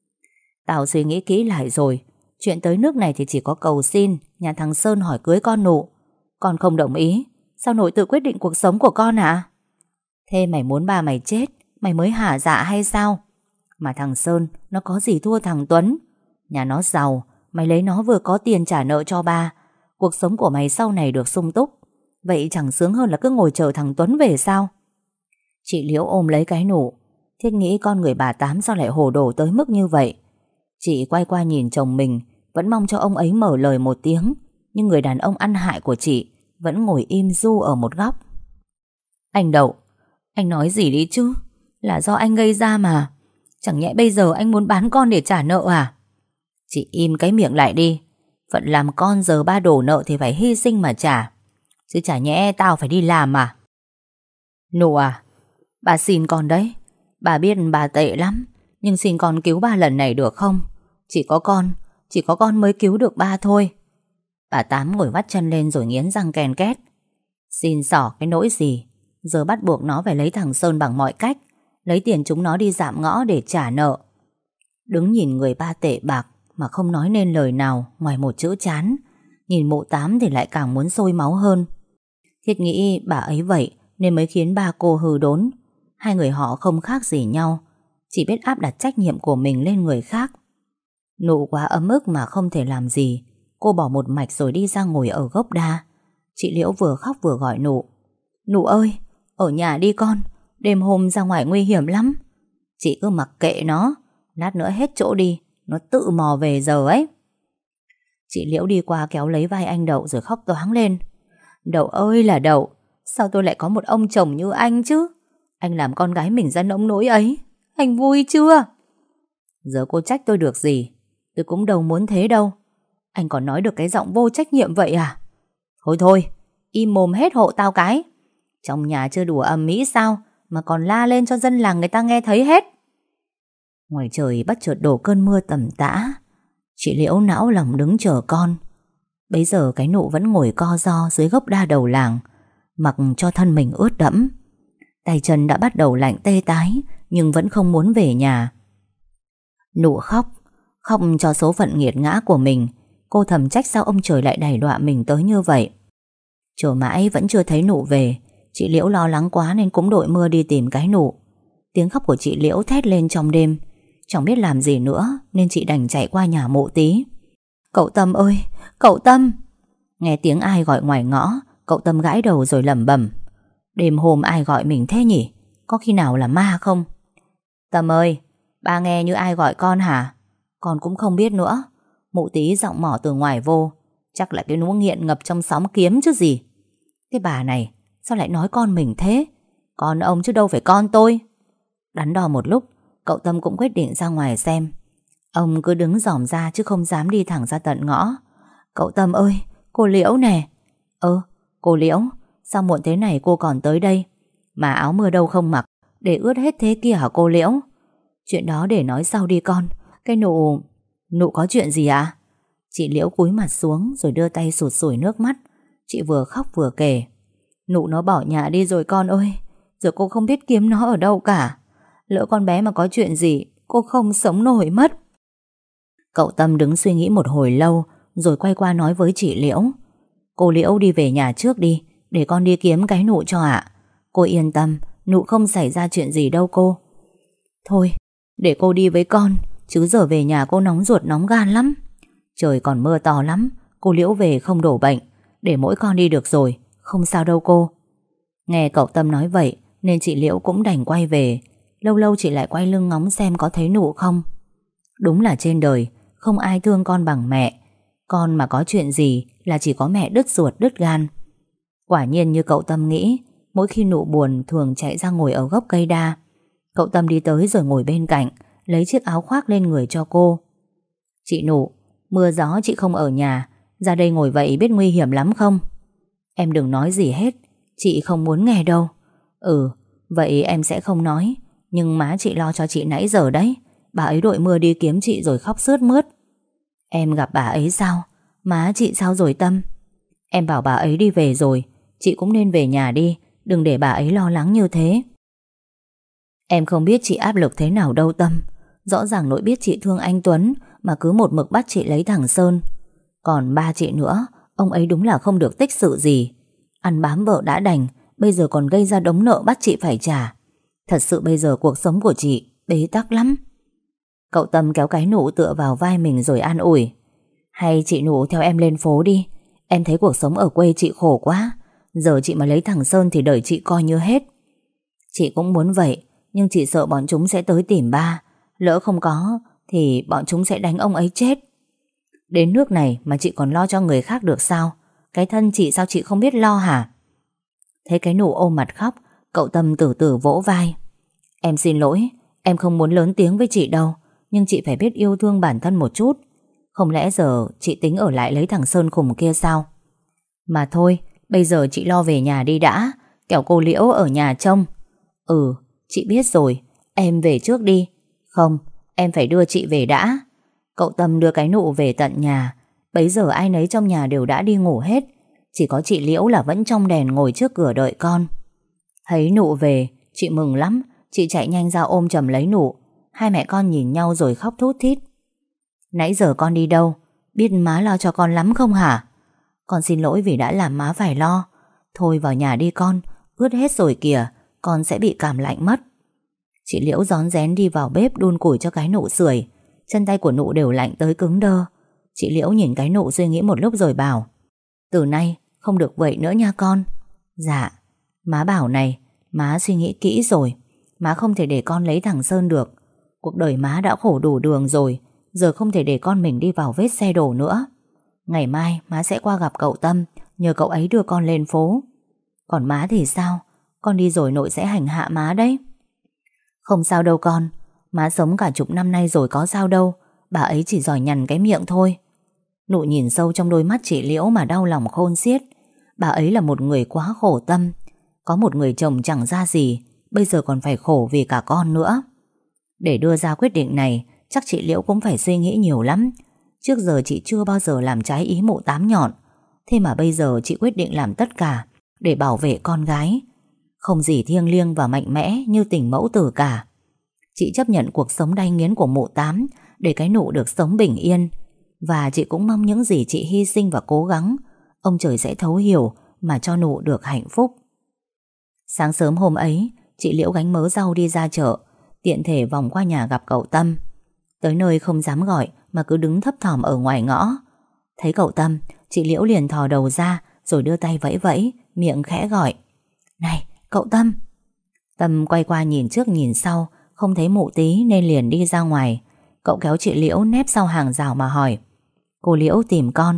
Tao suy nghĩ kỹ lại rồi. Chuyện tới nước này thì chỉ có cầu xin nhà thằng Sơn hỏi cưới con Nụ. Con không đồng ý. Sao nội tự quyết định cuộc sống của con hả? Thế mày muốn ba mày chết mày mới hả dạ hay sao? Mà thằng Sơn nó có gì thua thằng Tuấn? Nhà nó giàu, mày lấy nó vừa có tiền trả nợ cho ba. Cuộc sống của mày sau này được sung túc. Vậy chẳng sướng hơn là cứ ngồi chờ thằng Tuấn về sao? Chị Liễu ôm lấy cái Nụ. Thiết nghĩ con người bà Tám sao lại hồ đồ tới mức như vậy. Chị quay qua nhìn chồng mình, vẫn mong cho ông ấy mở lời một tiếng. Nhưng người đàn ông ăn hại của chị vẫn ngồi im ru ở một góc. Anh Đậu, anh nói gì đi chứ? Là do anh gây ra mà. Chẳng nhẽ bây giờ anh muốn bán con để trả nợ à? Chị im cái miệng lại đi. Phận làm con giờ ba đổ nợ thì phải hy sinh mà trả. Chứ chả nhẽ tao phải đi làm à? Nụ à, bà xin con đấy. Bà biết bà tệ lắm, nhưng xin con cứu ba lần này được không? Chỉ có con mới cứu được ba thôi. Bà Tám ngồi vắt chân lên rồi nghiến răng ken két. Xin xỏ cái nỗi gì? Giờ bắt buộc nó phải lấy thằng Sơn bằng mọi cách. Lấy tiền chúng nó đi dạm ngõ để trả nợ. Đứng nhìn người ba tệ bạc mà không nói nên lời nào ngoài một chữ chán. Nhìn mụ Tám thì lại càng muốn sôi máu hơn. Thiết nghĩ bà ấy vậy nên mới khiến ba cô hư đốn. Hai người họ không khác gì nhau, chỉ biết áp đặt trách nhiệm của mình lên người khác. Nụ quá ấm ức mà không thể làm gì. Cô bỏ một mạch rồi đi ra ngồi ở gốc đa. Chị Liễu vừa khóc vừa gọi Nụ. Nụ ơi, ở nhà đi con. Đêm hôm ra ngoài nguy hiểm lắm. Chị cứ mặc kệ nó. Lát nữa hết chỗ đi, nó tự mò về giờ ấy. Chị Liễu đi qua kéo lấy vai anh Đậu rồi khóc toáng lên. Đậu ơi là Đậu, sao tôi lại có một ông chồng như anh chứ? Anh làm con gái mình ra nông nỗi ấy. Anh vui chưa? Giờ cô trách tôi được gì? Tôi cũng đâu muốn thế đâu. Anh còn nói được cái giọng vô trách nhiệm vậy à? Thôi thôi, im mồm hết hộ tao cái. Trong nhà chưa đủ ầm ĩ sao mà còn la lên cho dân làng người ta nghe thấy hết. Ngoài trời bất chợt đổ cơn mưa tầm tã. Chị Liễu não lòng đứng chờ con. Bấy giờ cái Nụ vẫn ngồi co ro dưới gốc đa đầu làng, mặc cho thân mình ướt đẫm. Tay chân đã bắt đầu lạnh tê tái, nhưng vẫn không muốn về nhà. Nụ khóc cho số phận nghiệt ngã của mình. Cô thầm trách sao ông trời lại đày đọa mình tới như vậy. Chờ mãi vẫn chưa thấy Nụ về. Chị Liễu lo lắng quá nên cũng đội mưa đi tìm cái Nụ. Tiếng khóc của chị Liễu thét lên trong đêm. Chẳng biết làm gì nữa nên chị đành chạy qua nhà mụ Tí. Cậu Tâm ơi, cậu Tâm. Nghe tiếng ai gọi ngoài ngõ, cậu Tâm gãi đầu rồi lẩm bẩm. Đêm hôm ai gọi mình thế nhỉ? Có khi nào là ma không? Tâm ơi, ba nghe như ai gọi con hả? Con cũng không biết nữa. Mụ Tí giọng mỏ từ ngoài vô. Chắc là cái lũ nghiện ngập trong xóm kiếm chứ gì. Cái bà này sao lại nói con mình thế? Con ông chứ đâu phải con tôi. Đắn đo một lúc, cậu Tâm cũng quyết định ra ngoài xem. Ông cứ đứng dòm ra chứ không dám đi thẳng ra tận ngõ. Cậu Tâm ơi, cô Liễu nè. Cô Liễu, sao muộn thế này cô còn tới đây? Mà áo mưa đâu không mặc, để ướt hết thế kia hả cô Liễu? Chuyện đó để nói sau đi con. Cái Nụ có chuyện gì ạ? Chị Liễu cúi mặt xuống rồi đưa tay sụt sùi nước mắt. Chị vừa khóc vừa kể. Nụ nó bỏ nhà đi rồi con ơi. Giờ cô không biết kiếm nó ở đâu cả. Lỡ con bé mà có chuyện gì, cô không sống nổi mất. Cậu Tâm đứng suy nghĩ một hồi lâu, rồi quay qua nói với chị Liễu. Cô Liễu đi về nhà trước đi, để con đi kiếm cái Nụ cho ạ. Cô yên tâm, Nụ không xảy ra chuyện gì đâu cô. Thôi, để cô đi với con, chứ giờ về nhà cô nóng ruột nóng gan lắm. Trời còn mưa to lắm, cô Liễu về không đổ bệnh. Để mỗi con đi được rồi, không sao đâu cô. Nghe cậu Tâm nói vậy nên chị Liễu cũng đành quay về. Lâu lâu chị lại quay lưng ngóng xem có thấy Nụ không. Đúng là trên đời không ai thương con bằng mẹ. Con mà có chuyện gì là chỉ có mẹ đứt ruột đứt gan. Quả nhiên như cậu Tâm nghĩ, mỗi khi Nụ buồn thường chạy ra ngồi ở gốc cây đa. Cậu Tâm đi tới rồi ngồi bên cạnh, lấy chiếc áo khoác lên người cho cô. Chị Nụ, mưa gió chị không ở nhà, ra đây ngồi vậy biết nguy hiểm lắm không? Em đừng nói gì hết, chị không muốn nghe đâu. Vậy em sẽ không nói. Nhưng má chị lo cho chị nãy giờ đấy. Bà ấy đội mưa đi kiếm chị rồi khóc sướt mướt. Em gặp bà ấy sao? Má chị sao rồi Tâm? Em bảo bà ấy đi về rồi, chị cũng nên về nhà đi, đừng để bà ấy lo lắng như thế. Em không biết chị áp lực thế nào đâu Tâm. Rõ ràng nội biết chị thương anh Tuấn mà cứ một mực bắt chị lấy thằng Sơn. Còn ba chị nữa, ông ấy đúng là không được tích sự gì. Ăn bám vợ đã đành, bây giờ còn gây ra đống nợ bắt chị phải trả. Thật sự bây giờ cuộc sống của chị bế tắc lắm. Cậu Tâm kéo cái Nụ tựa vào vai mình rồi an ủi. Hay chị Nụ theo em lên phố đi. Em thấy cuộc sống ở quê chị khổ quá. Giờ chị mà lấy thằng Sơn thì đời chị coi như hết. Chị cũng muốn vậy, nhưng chị sợ bọn chúng sẽ tới tìm ba. Lỡ không có thì bọn chúng sẽ đánh ông ấy chết. Đến nước này mà chị còn lo cho người khác được sao? Cái thân chị sao chị không biết lo hả? Thấy cái Nụ ôm mặt khóc, cậu Tâm từ từ vỗ vai. Em xin lỗi, em không muốn lớn tiếng với chị đâu, nhưng chị phải biết yêu thương bản thân một chút. Không lẽ giờ chị tính ở lại lấy thằng Sơn khùng kia sao? Mà thôi, bây giờ chị lo về nhà đi đã, kẻo cô Liễu ở nhà trông. Chị biết rồi, em về trước đi. Không, em phải đưa chị về đã. Cậu Tâm đưa cái Nụ về tận nhà. Bấy giờ ai nấy trong nhà đều đã đi ngủ hết. Chỉ có chị Liễu là vẫn trong đèn ngồi trước cửa đợi con. Thấy Nụ về, chị mừng lắm. Chị chạy nhanh ra ôm chầm lấy Nụ. Hai mẹ con nhìn nhau rồi khóc thút thít. Nãy giờ con đi đâu? Biết má lo cho con lắm không hả? Con xin lỗi vì đã làm má phải lo. Thôi vào nhà đi con, ướt hết rồi kìa, con sẽ bị cảm lạnh mất. Chị Liễu rón rén đi vào bếp đun củi cho cái Nụ sưởi. Chân tay của Nụ đều lạnh tới cứng đơ. Chị Liễu nhìn cái Nụ suy nghĩ một lúc rồi bảo. Từ nay không được vậy nữa nha con. Dạ, má bảo này, má suy nghĩ kỹ rồi. Má không thể để con lấy thằng Sơn được. Cuộc đời má đã khổ đủ đường rồi, giờ không thể để con mình đi vào vết xe đổ nữa. Ngày mai má sẽ qua gặp cậu Tâm, nhờ cậu ấy đưa con lên phố. Còn má thì sao? Con đi rồi nội sẽ hành hạ má đấy. Không sao đâu con, má sống cả chục năm nay rồi có sao đâu. Bà ấy chỉ giỏi nhằn cái miệng thôi. Nụ nhìn sâu trong đôi mắt chị Liễu mà đau lòng khôn xiết. Bà ấy là một người quá khổ tâm. Có một người chồng chẳng ra gì, bây giờ còn phải khổ vì cả con nữa. Để đưa ra quyết định này, chắc chị Liễu cũng phải suy nghĩ nhiều lắm. Trước giờ chị chưa bao giờ làm trái ý mụ tám nhọn. Thế mà bây giờ chị quyết định làm tất cả để bảo vệ con gái. Không gì thiêng liêng và mạnh mẽ như tình mẫu tử cả. Chị chấp nhận cuộc sống đay nghiến của mụ tám để cái Nụ được sống bình yên. Và chị cũng mong những gì chị hy sinh và cố gắng, ông trời sẽ thấu hiểu mà cho Nụ được hạnh phúc. Sáng sớm hôm ấy, chị Liễu gánh mớ rau đi ra chợ, tiện thể vòng qua nhà gặp cậu Tâm. Tới nơi không dám gọi mà cứ đứng thấp thỏm ở ngoài ngõ. Thấy cậu Tâm, chị Liễu liền thò đầu ra rồi đưa tay vẫy vẫy, miệng khẽ gọi. Này, cậu Tâm. Tâm quay qua nhìn trước nhìn sau, không thấy mụ tí nên liền đi ra ngoài. Cậu kéo chị Liễu nép sau hàng rào mà hỏi. Cô Liễu tìm con.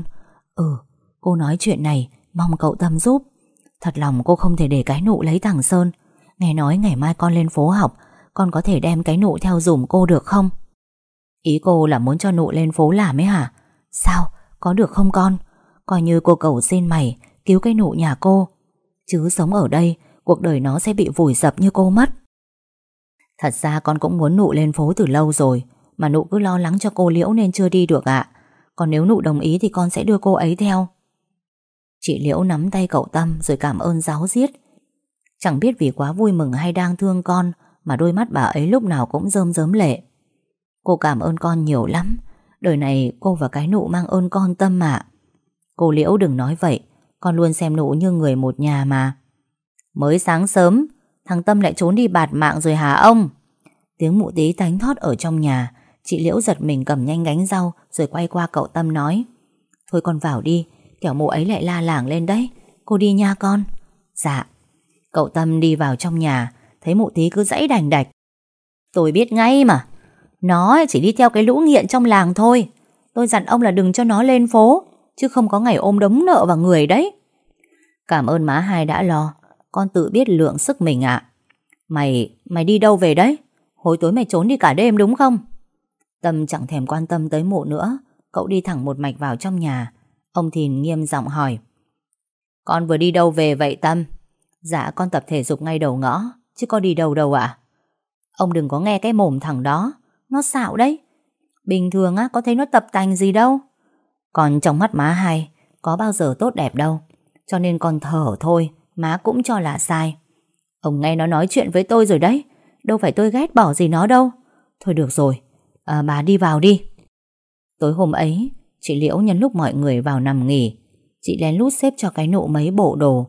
Cô nói chuyện này mong cậu Tâm giúp. Thật lòng cô không thể để cái Nụ lấy thằng Sơn. Nghe nói ngày mai con lên phố học, con có thể đem cái Nụ theo dùm cô được không? Ý cô là muốn cho Nụ lên phố làm ấy hả? Sao? Có được không con? Coi như cô cầu xin mày cứu cái Nụ nhà cô. Chứ sống ở đây, cuộc đời nó sẽ bị vùi dập như cô mất. Thật ra con cũng muốn Nụ lên phố từ lâu rồi, mà Nụ cứ lo lắng cho cô Liễu nên chưa đi được ạ. Còn nếu Nụ đồng ý thì con sẽ đưa cô ấy theo. Chị Liễu nắm tay cậu Tâm rồi cảm ơn ráo riết. Chẳng biết vì quá vui mừng hay đang thương con mà đôi mắt bà ấy lúc nào cũng rơm rớm lệ. Cô cảm ơn con nhiều lắm. Đời này cô và cái Nụ mang ơn con Tâm ạ. Cô Liễu đừng nói vậy, con luôn xem Nụ như người một nhà mà. Mới sáng sớm, thằng Tâm lại trốn đi bạt mạng rồi hả ông? Tiếng mụ Tí thánh thót ở trong nhà. Chị Liễu giật mình cầm nhanh gánh rau rồi quay qua cậu Tâm nói: Thôi con vào đi, kẻo mụ ấy lại la làng lên đấy. Cô đi nha con. Dạ. Cậu Tâm đi vào trong nhà, thấy mụ Tí cứ giãy đành đạch. Tôi biết ngay mà, nó chỉ đi theo cái lũ nghiện trong làng thôi. Tôi dặn ông là đừng cho nó lên phố, chứ không có ngày ôm đống nợ vào người đấy. Cảm ơn má hai đã lo, con tự biết lượng sức mình ạ. Mày đi đâu về đấy? Hồi tối mày trốn đi cả đêm đúng không? Tâm chẳng thèm quan tâm tới mụ nữa. Cậu đi thẳng một mạch vào trong nhà. Ông Thìn nghiêm giọng hỏi: Con vừa đi đâu về vậy Tâm? Dạ con tập thể dục ngay đầu ngõ, chứ có đi đâu đâu ạ. Ông đừng có nghe cái mồm thằng đó, nó xạo đấy. Bình thường á có thấy nó tập tành gì đâu. Còn trong mắt má hai có bao giờ tốt đẹp đâu, cho nên con thở thôi, má cũng cho là sai. Ông nghe nó nói chuyện với tôi rồi đấy, đâu phải tôi ghét bỏ gì nó đâu. Thôi được rồi, bà đi vào đi. Tối hôm ấy, chị Liễu nhân lúc mọi người vào nằm nghỉ, chị lén lút xếp cho cái Nụ mấy bộ đồ.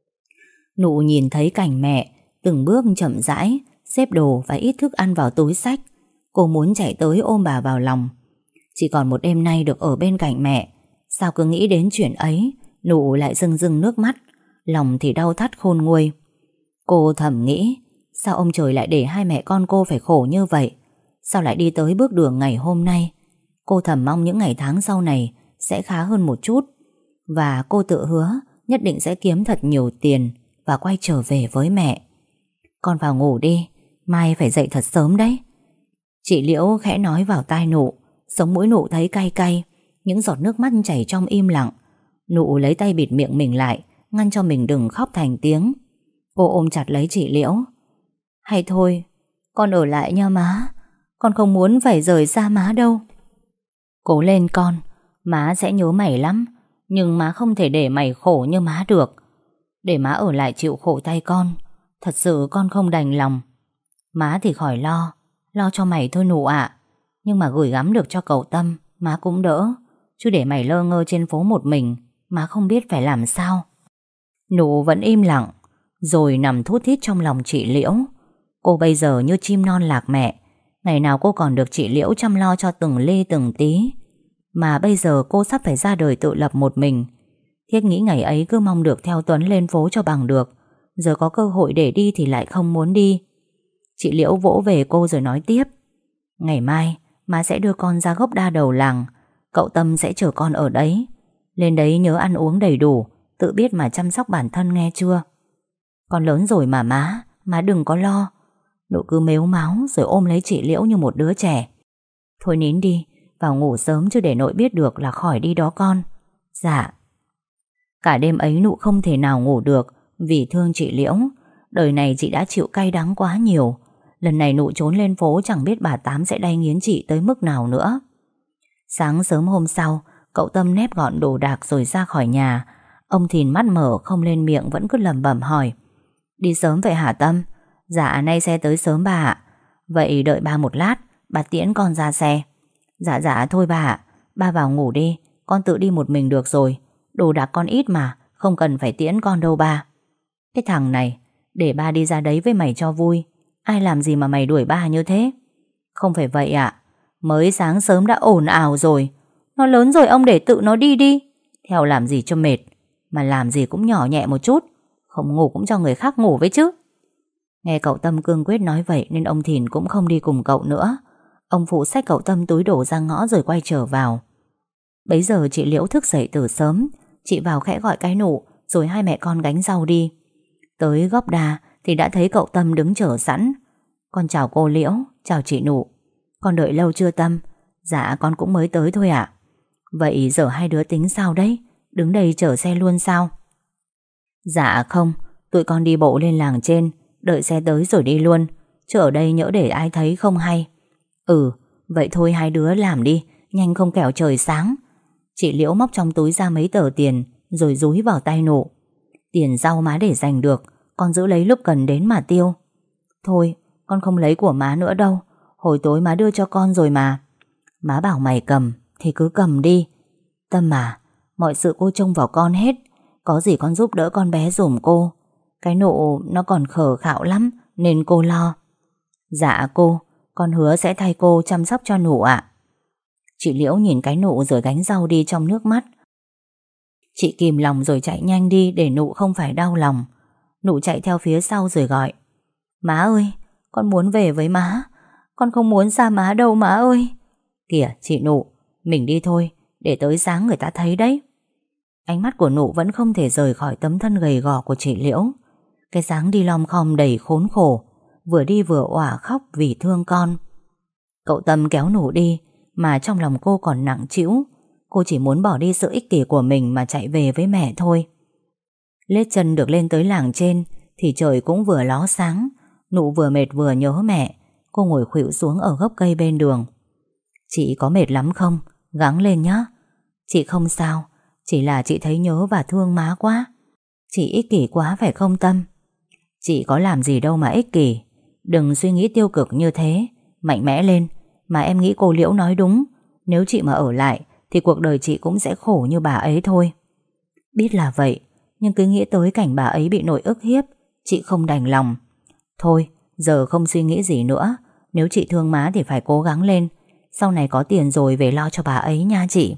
Nụ nhìn thấy cảnh mẹ từng bước chậm rãi xếp đồ và ít thức ăn vào túi xách. Cô muốn chạy tới ôm bà vào lòng. Chỉ còn một đêm nay được ở bên cạnh mẹ, sao cứ nghĩ đến chuyện ấy, Nụ lại rưng rưng nước mắt, lòng thì đau thắt khôn nguôi. Cô thầm nghĩ, sao ông trời lại để hai mẹ con cô phải khổ như vậy? Sao lại đi tới bước đường ngày hôm nay? Cô thầm mong những ngày tháng sau này sẽ khá hơn một chút. Và cô tự hứa nhất định sẽ kiếm thật nhiều tiền và quay trở về với mẹ. Con vào ngủ đi, mai phải dậy thật sớm đấy. Chị Liễu khẽ nói vào tai Nụ. Sống mũi Nụ thấy cay cay, những giọt nước mắt chảy trong im lặng. Nụ lấy tay bịt miệng mình lại, ngăn cho mình đừng khóc thành tiếng. Cô ôm chặt lấy chị Liễu. Hay thôi, con ở lại nha má. Con không muốn phải rời xa má đâu. Cố lên con, má sẽ nhớ mày lắm. Nhưng má không thể để mày khổ như má được. Để má ở lại chịu khổ tay con, thật sự con không đành lòng. Má thì khỏi lo cho mày thôi Nụ ạ. Nhưng mà gửi gắm được cho cậu Tâm, má cũng đỡ. Chứ để mày lơ ngơ trên phố một mình, má không biết phải làm sao. Nụ vẫn im lặng, rồi nằm thút thít trong lòng chị Liễu. Cô bây giờ như chim non lạc mẹ. Ngày nào cô còn được chị Liễu chăm lo cho từng ly từng tí. Mà bây giờ cô sắp phải ra đời tự lập một mình. Thiết nghĩ ngày ấy cứ mong được theo Tuấn lên phố cho bằng được. Giờ có cơ hội để đi thì lại không muốn đi. Chị Liễu vỗ về cô rồi nói tiếp: Ngày mai má sẽ đưa con ra gốc đa đầu làng. Cậu Tâm sẽ chờ con ở đấy. Lên đấy nhớ ăn uống đầy đủ, tự biết mà chăm sóc bản thân nghe chưa? Con lớn rồi mà má đừng có lo. Nụ cứ mếu máo rồi ôm lấy chị Liễu như một đứa trẻ. Thôi nín đi, vào ngủ sớm chứ để nội biết được là khỏi đi đó con. Dạ. Cả đêm ấy Nụ không thể nào ngủ được vì thương chị Liễu. Đời này chị đã chịu cay đắng quá nhiều. Lần này Nụ trốn lên phố chẳng biết bà Tám sẽ đay nghiến chị tới mức nào nữa. Sáng sớm hôm sau, cậu Tâm nép gọn đồ đạc rồi ra khỏi nhà. Ông Thìn mắt mở không lên miệng vẫn cứ lẩm bẩm hỏi: Đi sớm vậy hả Tâm? Dạ nay xe tới sớm bà ạ. Vậy đợi ba một lát, bà tiễn con ra xe. Dạ thôi bà ạ. Ba vào ngủ đi, con tự đi một mình được rồi. Đồ đạc con ít mà, không cần phải tiễn con đâu ba. Cái thằng này, để ba đi ra đấy với mày cho vui. Ai làm gì mà mày đuổi ba như thế? Không phải vậy ạ. Mới sáng sớm đã ồn ào rồi. Nó lớn rồi ông để tự nó đi đi. Theo làm gì cho mệt. Mà làm gì cũng nhỏ nhẹ một chút. Không ngủ cũng cho người khác ngủ với chứ. Nghe cậu Tâm cương quyết nói vậy nên ông Thìn cũng không đi cùng cậu nữa. Ông phụ xách cậu Tâm túi đổ ra ngõ rồi quay trở vào. Bấy giờ chị Liễu thức dậy từ sớm. Chị vào khẽ gọi cái Nụ rồi hai mẹ con gánh rau đi. Tới gốc đa thì đã thấy cậu Tâm đứng chờ sẵn. Con chào cô Liễu, chào chị Nụ. Con đợi lâu chưa Tâm? Dạ con cũng mới tới thôi ạ. Vậy giờ hai đứa tính sao đấy? Đứng đây chở xe luôn sao? Dạ không, tụi con đi bộ lên làng trên, đợi xe tới rồi đi luôn. Chứ ở đây nhỡ để ai thấy không hay. Vậy thôi hai đứa làm đi, nhanh không kẻo trời sáng. Chị Liễu móc trong túi ra mấy tờ tiền rồi dúi vào tay Nụ. Tiền rau má để dành được, con giữ lấy lúc cần đến mà tiêu. Thôi, Con không lấy của má nữa đâu. Hồi tối má đưa cho con rồi mà. Má bảo mày cầm thì cứ cầm đi. Tâm à, mọi sự cô trông vào con hết. Có gì con giúp đỡ con bé giùm cô. Cái Nụ nó còn khờ khạo lắm nên cô lo. Dạ cô, con hứa sẽ thay cô chăm sóc cho Nụ ạ. Chị Liễu nhìn cái Nụ rồi gánh rau đi trong nước mắt. Chị kìm lòng rồi chạy nhanh đi để Nụ không phải đau lòng. Nụ chạy theo phía sau rồi gọi: Má ơi, con muốn về với má. Con không muốn xa má đâu má ơi. Kìa chị Nụ, mình đi thôi, để tới sáng người ta thấy đấy. Ánh mắt của Nụ vẫn không thể rời khỏi tấm thân gầy gò của chị Liễu. Cái dáng đi lom khom đầy khốn khổ, vừa đi vừa òa khóc vì thương con. Cậu Tâm kéo Nụ đi, mà trong lòng cô còn nặng trĩu. Cô chỉ muốn bỏ đi sự ích kỷ của mình mà chạy về với mẹ thôi. Lết chân được lên tới làng trên thì trời cũng vừa ló sáng. Nụ vừa mệt vừa nhớ mẹ. Cô ngồi khuỵu xuống ở gốc cây bên đường. Chị có mệt lắm không? Gắng lên nhé. Chị không sao, chỉ là chị thấy nhớ và thương má quá. Chị ích kỷ quá phải không Tâm? Chị có làm gì đâu mà ích kỷ. Đừng suy nghĩ tiêu cực như thế. Mạnh mẽ lên. Mà em nghĩ cô Liễu nói đúng. Nếu chị mà ở lại thì cuộc đời chị cũng sẽ khổ như bà ấy thôi. Biết là vậy, nhưng cứ nghĩ tới cảnh bà ấy bị nội ức hiếp, chị không đành lòng. Thôi, giờ không suy nghĩ gì nữa. Nếu chị thương má thì phải cố gắng lên. Sau này có tiền rồi về lo cho bà ấy nha chị.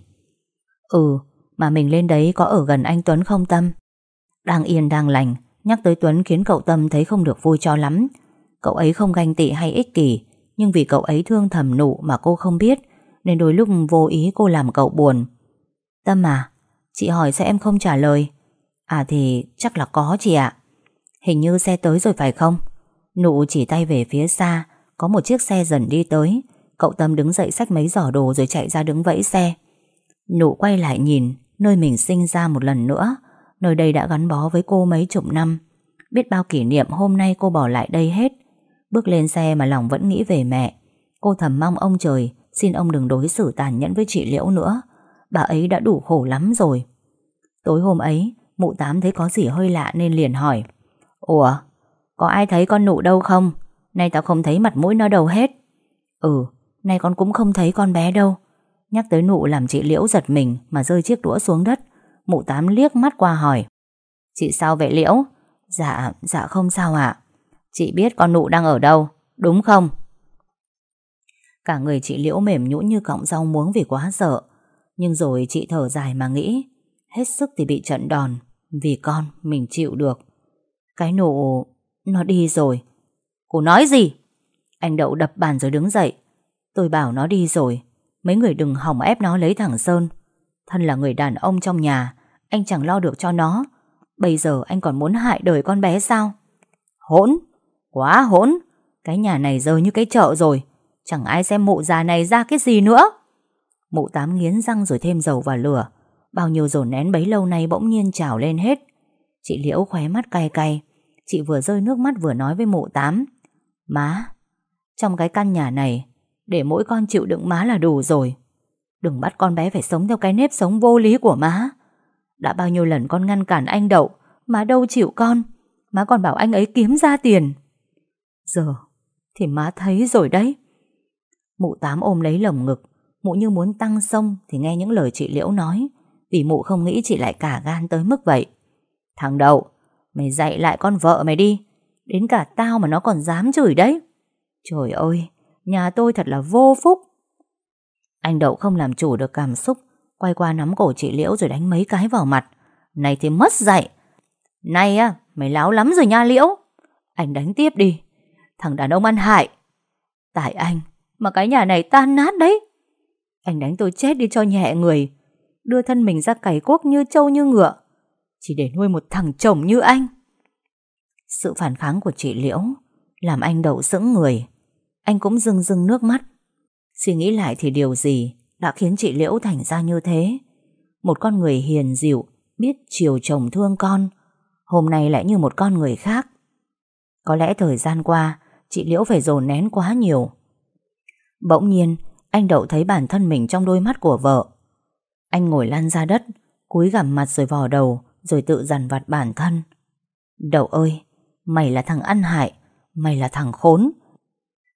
Ừ, mà mình lên đấy có ở gần anh Tuấn không Tâm? Đang yên đang lành, nhắc tới Tuấn khiến cậu Tâm thấy không được vui cho lắm. Cậu ấy không ganh tị hay ích kỷ, nhưng vì cậu ấy thương thầm Nụ mà cô không biết, nên đôi lúc vô ý cô làm cậu buồn. Tâm à, chị hỏi sao em không trả lời? À thì chắc là có chị ạ. Hình như xe tới rồi phải không? Nụ chỉ tay về phía xa, có một chiếc xe dần đi tới. Cậu Tâm đứng dậy xách mấy giỏ đồ rồi chạy ra đứng vẫy xe. Nụ quay lại nhìn nơi mình sinh ra một lần nữa. Nơi đây đã gắn bó với cô mấy chục năm. Biết bao kỷ niệm hôm nay cô bỏ lại đây hết. Bước lên xe mà lòng vẫn nghĩ về mẹ. Cô thầm mong ông trời xin ông đừng đối xử tàn nhẫn với chị Liễu nữa. Bà ấy đã đủ khổ lắm rồi. Tối hôm ấy, mụ Tám thấy có gì hơi lạ nên liền hỏi: Ủa, có ai thấy con Nụ đâu không? Nay tao không thấy mặt mũi nó đâu hết. Ừ, nay con cũng không thấy con bé đâu. Nhắc tới Nụ làm chị Liễu giật mình mà rơi chiếc đũa xuống đất. Mụ Tám liếc mắt qua hỏi: Chị sao vậy Liễu? Dạ không sao ạ. Chị biết con Nụ đang ở đâu, đúng không? Cả người chị Liễu mềm nhũn như cọng rau muống vì quá sợ. Nhưng rồi chị thở dài mà nghĩ, hết sức thì bị trận đòn. Vì con mình chịu được. Cái Nụ nó đi rồi. Cô nói gì? Anh Đậu đập bàn rồi đứng dậy. Tôi bảo nó đi rồi. Mấy người đừng hòng ép nó lấy thằng Sơn. Thân là người đàn ông trong nhà, anh chẳng lo được cho nó. Bây giờ anh còn muốn hại đời con bé sao? Hỗn, quá hỗn. Cái nhà này giờ như cái chợ rồi. Chẳng ai xem mụ già này ra cái gì nữa. Mụ Tám nghiến răng rồi thêm dầu vào lửa. Bao nhiêu dồn nén bấy lâu nay bỗng nhiên trào lên hết. Chị Liễu khóe mắt cay cay. Chị vừa rơi nước mắt vừa nói với mụ Tám: Má, trong cái căn nhà này để mỗi con chịu đựng má là đủ rồi. Đừng bắt con bé phải sống theo cái nếp sống vô lý của má. Đã bao nhiêu lần con ngăn cản anh Đậu, má đâu chịu con. Má còn bảo anh ấy kiếm ra tiền. Giờ thì má thấy rồi đấy. Mụ Tám ôm lấy lồng ngực. Mụ như muốn tăng xông thì nghe những lời chị Liễu nói. Vì mụ không nghĩ chị lại cả gan tới mức vậy. Thằng Đậu, mày dạy lại con vợ mày đi. Đến cả tao mà nó còn dám chửi đấy. Trời ơi, nhà tôi thật là vô phúc. Anh Đậu không làm chủ được cảm xúc, quay qua nắm cổ chị Liễu rồi đánh mấy cái vào mặt. Này thì mất dạy. Này á, mày láo lắm rồi nha Liễu. Anh đánh tiếp đi. Thằng đàn ông ăn hại. Tại anh mà cái nhà này tan nát đấy. Anh đánh tôi chết đi cho nhẹ người. Đưa thân mình ra cày cuốc như trâu như ngựa, chỉ để nuôi một thằng chồng như anh. Sự phản kháng của chị Liễu làm anh Đậu sững người. Anh cũng rưng rưng nước mắt. Suy nghĩ lại thì điều gì đã khiến chị Liễu thành ra như thế. Một con người hiền dịu, biết chiều chồng thương con, hôm nay lại như một con người khác. Có lẽ thời gian qua chị Liễu phải dồn nén quá nhiều. Bỗng nhiên anh Đậu thấy bản thân mình trong đôi mắt của vợ. Anh ngồi lăn ra đất, cúi gằm mặt rồi vò đầu, rồi tự dằn vặt bản thân. Đậu ơi, mày là thằng ăn hại, mày là thằng khốn.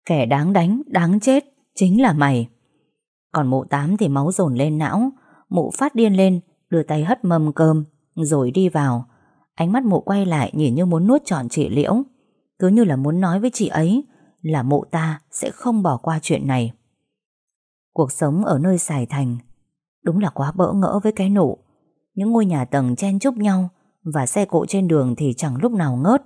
Kẻ đáng đánh, đáng chết chính là mày. Còn mụ Tám thì máu dồn lên não. Mụ phát điên lên, đưa tay hất mâm cơm rồi đi vào. Ánh mắt mụ quay lại nhìn như muốn nuốt trọn chị Liễu, cứ như là muốn nói với chị ấy là mụ ta sẽ không bỏ qua chuyện này. Cuộc sống ở nơi Sài Thành đúng là quá bỡ ngỡ với cái Nụ. Những ngôi nhà tầng chen chúc nhau, và xe cộ trên đường thì chẳng lúc nào ngớt.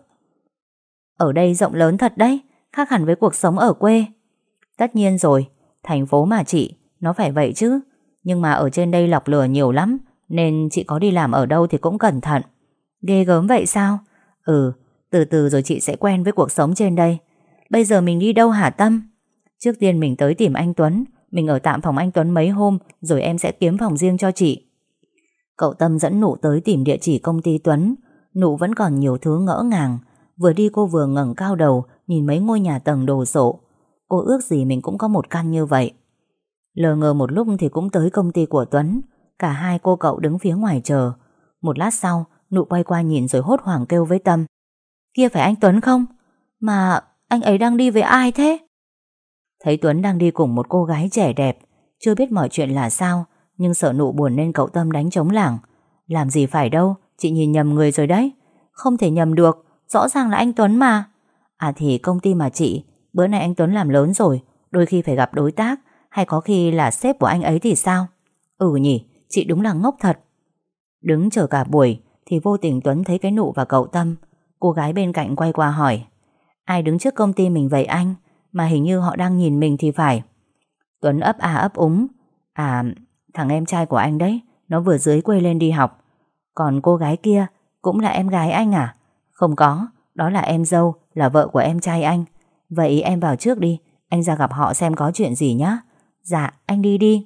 Ở đây rộng lớn thật đấy, khác hẳn với cuộc sống ở quê. Tất nhiên rồi, thành phố mà chị, nó phải vậy chứ. Nhưng mà ở trên đây lọc lừa nhiều lắm, nên chị có đi làm ở đâu thì cũng cẩn thận. Ghê gớm vậy sao? Ừ, từ từ rồi chị sẽ quen với cuộc sống trên đây. Bây giờ mình đi đâu hả Tâm? Trước tiên mình tới tìm anh Tuấn. Mình ở tạm phòng anh Tuấn mấy hôm, rồi em sẽ kiếm phòng riêng cho chị. Cậu Tâm dẫn Nụ tới tìm địa chỉ công ty Tuấn. Nụ vẫn còn nhiều thứ ngỡ ngàng. Vừa đi cô vừa ngẩng cao đầu nhìn mấy ngôi nhà tầng đồ sộ. Cô ước gì mình cũng có một căn như vậy. Lờ ngờ một lúc thì cũng tới công ty của Tuấn. Cả hai cô cậu đứng phía ngoài chờ. Một lát sau, Nụ quay qua nhìn rồi hốt hoảng kêu với Tâm: Kia phải anh Tuấn không? Mà anh ấy đang đi với ai thế? Thấy Tuấn đang đi cùng một cô gái trẻ đẹp. Chưa biết mọi chuyện là sao, nhưng sợ Nụ buồn nên cậu Tâm đánh trống lảng: Làm gì phải đâu, chị nhìn nhầm người rồi đấy. Không thể nhầm được, rõ ràng là anh Tuấn mà. À thì công ty mà chị, bữa nay anh Tuấn làm lớn rồi, đôi khi phải gặp đối tác, hay có khi là sếp của anh ấy thì sao? Ừ nhỉ, chị đúng là ngốc thật. Đứng chờ cả buổi thì vô tình Tuấn thấy cái Nụ và cậu Tâm. Cô gái bên cạnh quay qua hỏi: Ai đứng trước công ty mình vậy anh? Mà hình như họ đang nhìn mình thì phải. Tuấn ấp à ấp úng: À, thằng em trai của anh đấy, nó vừa dưới quê lên đi học. Còn cô gái kia cũng là em gái anh à? Không có, đó là em dâu, là vợ của em trai anh. Vậy em vào trước đi, anh ra gặp họ xem có chuyện gì nhá. Dạ, anh đi đi.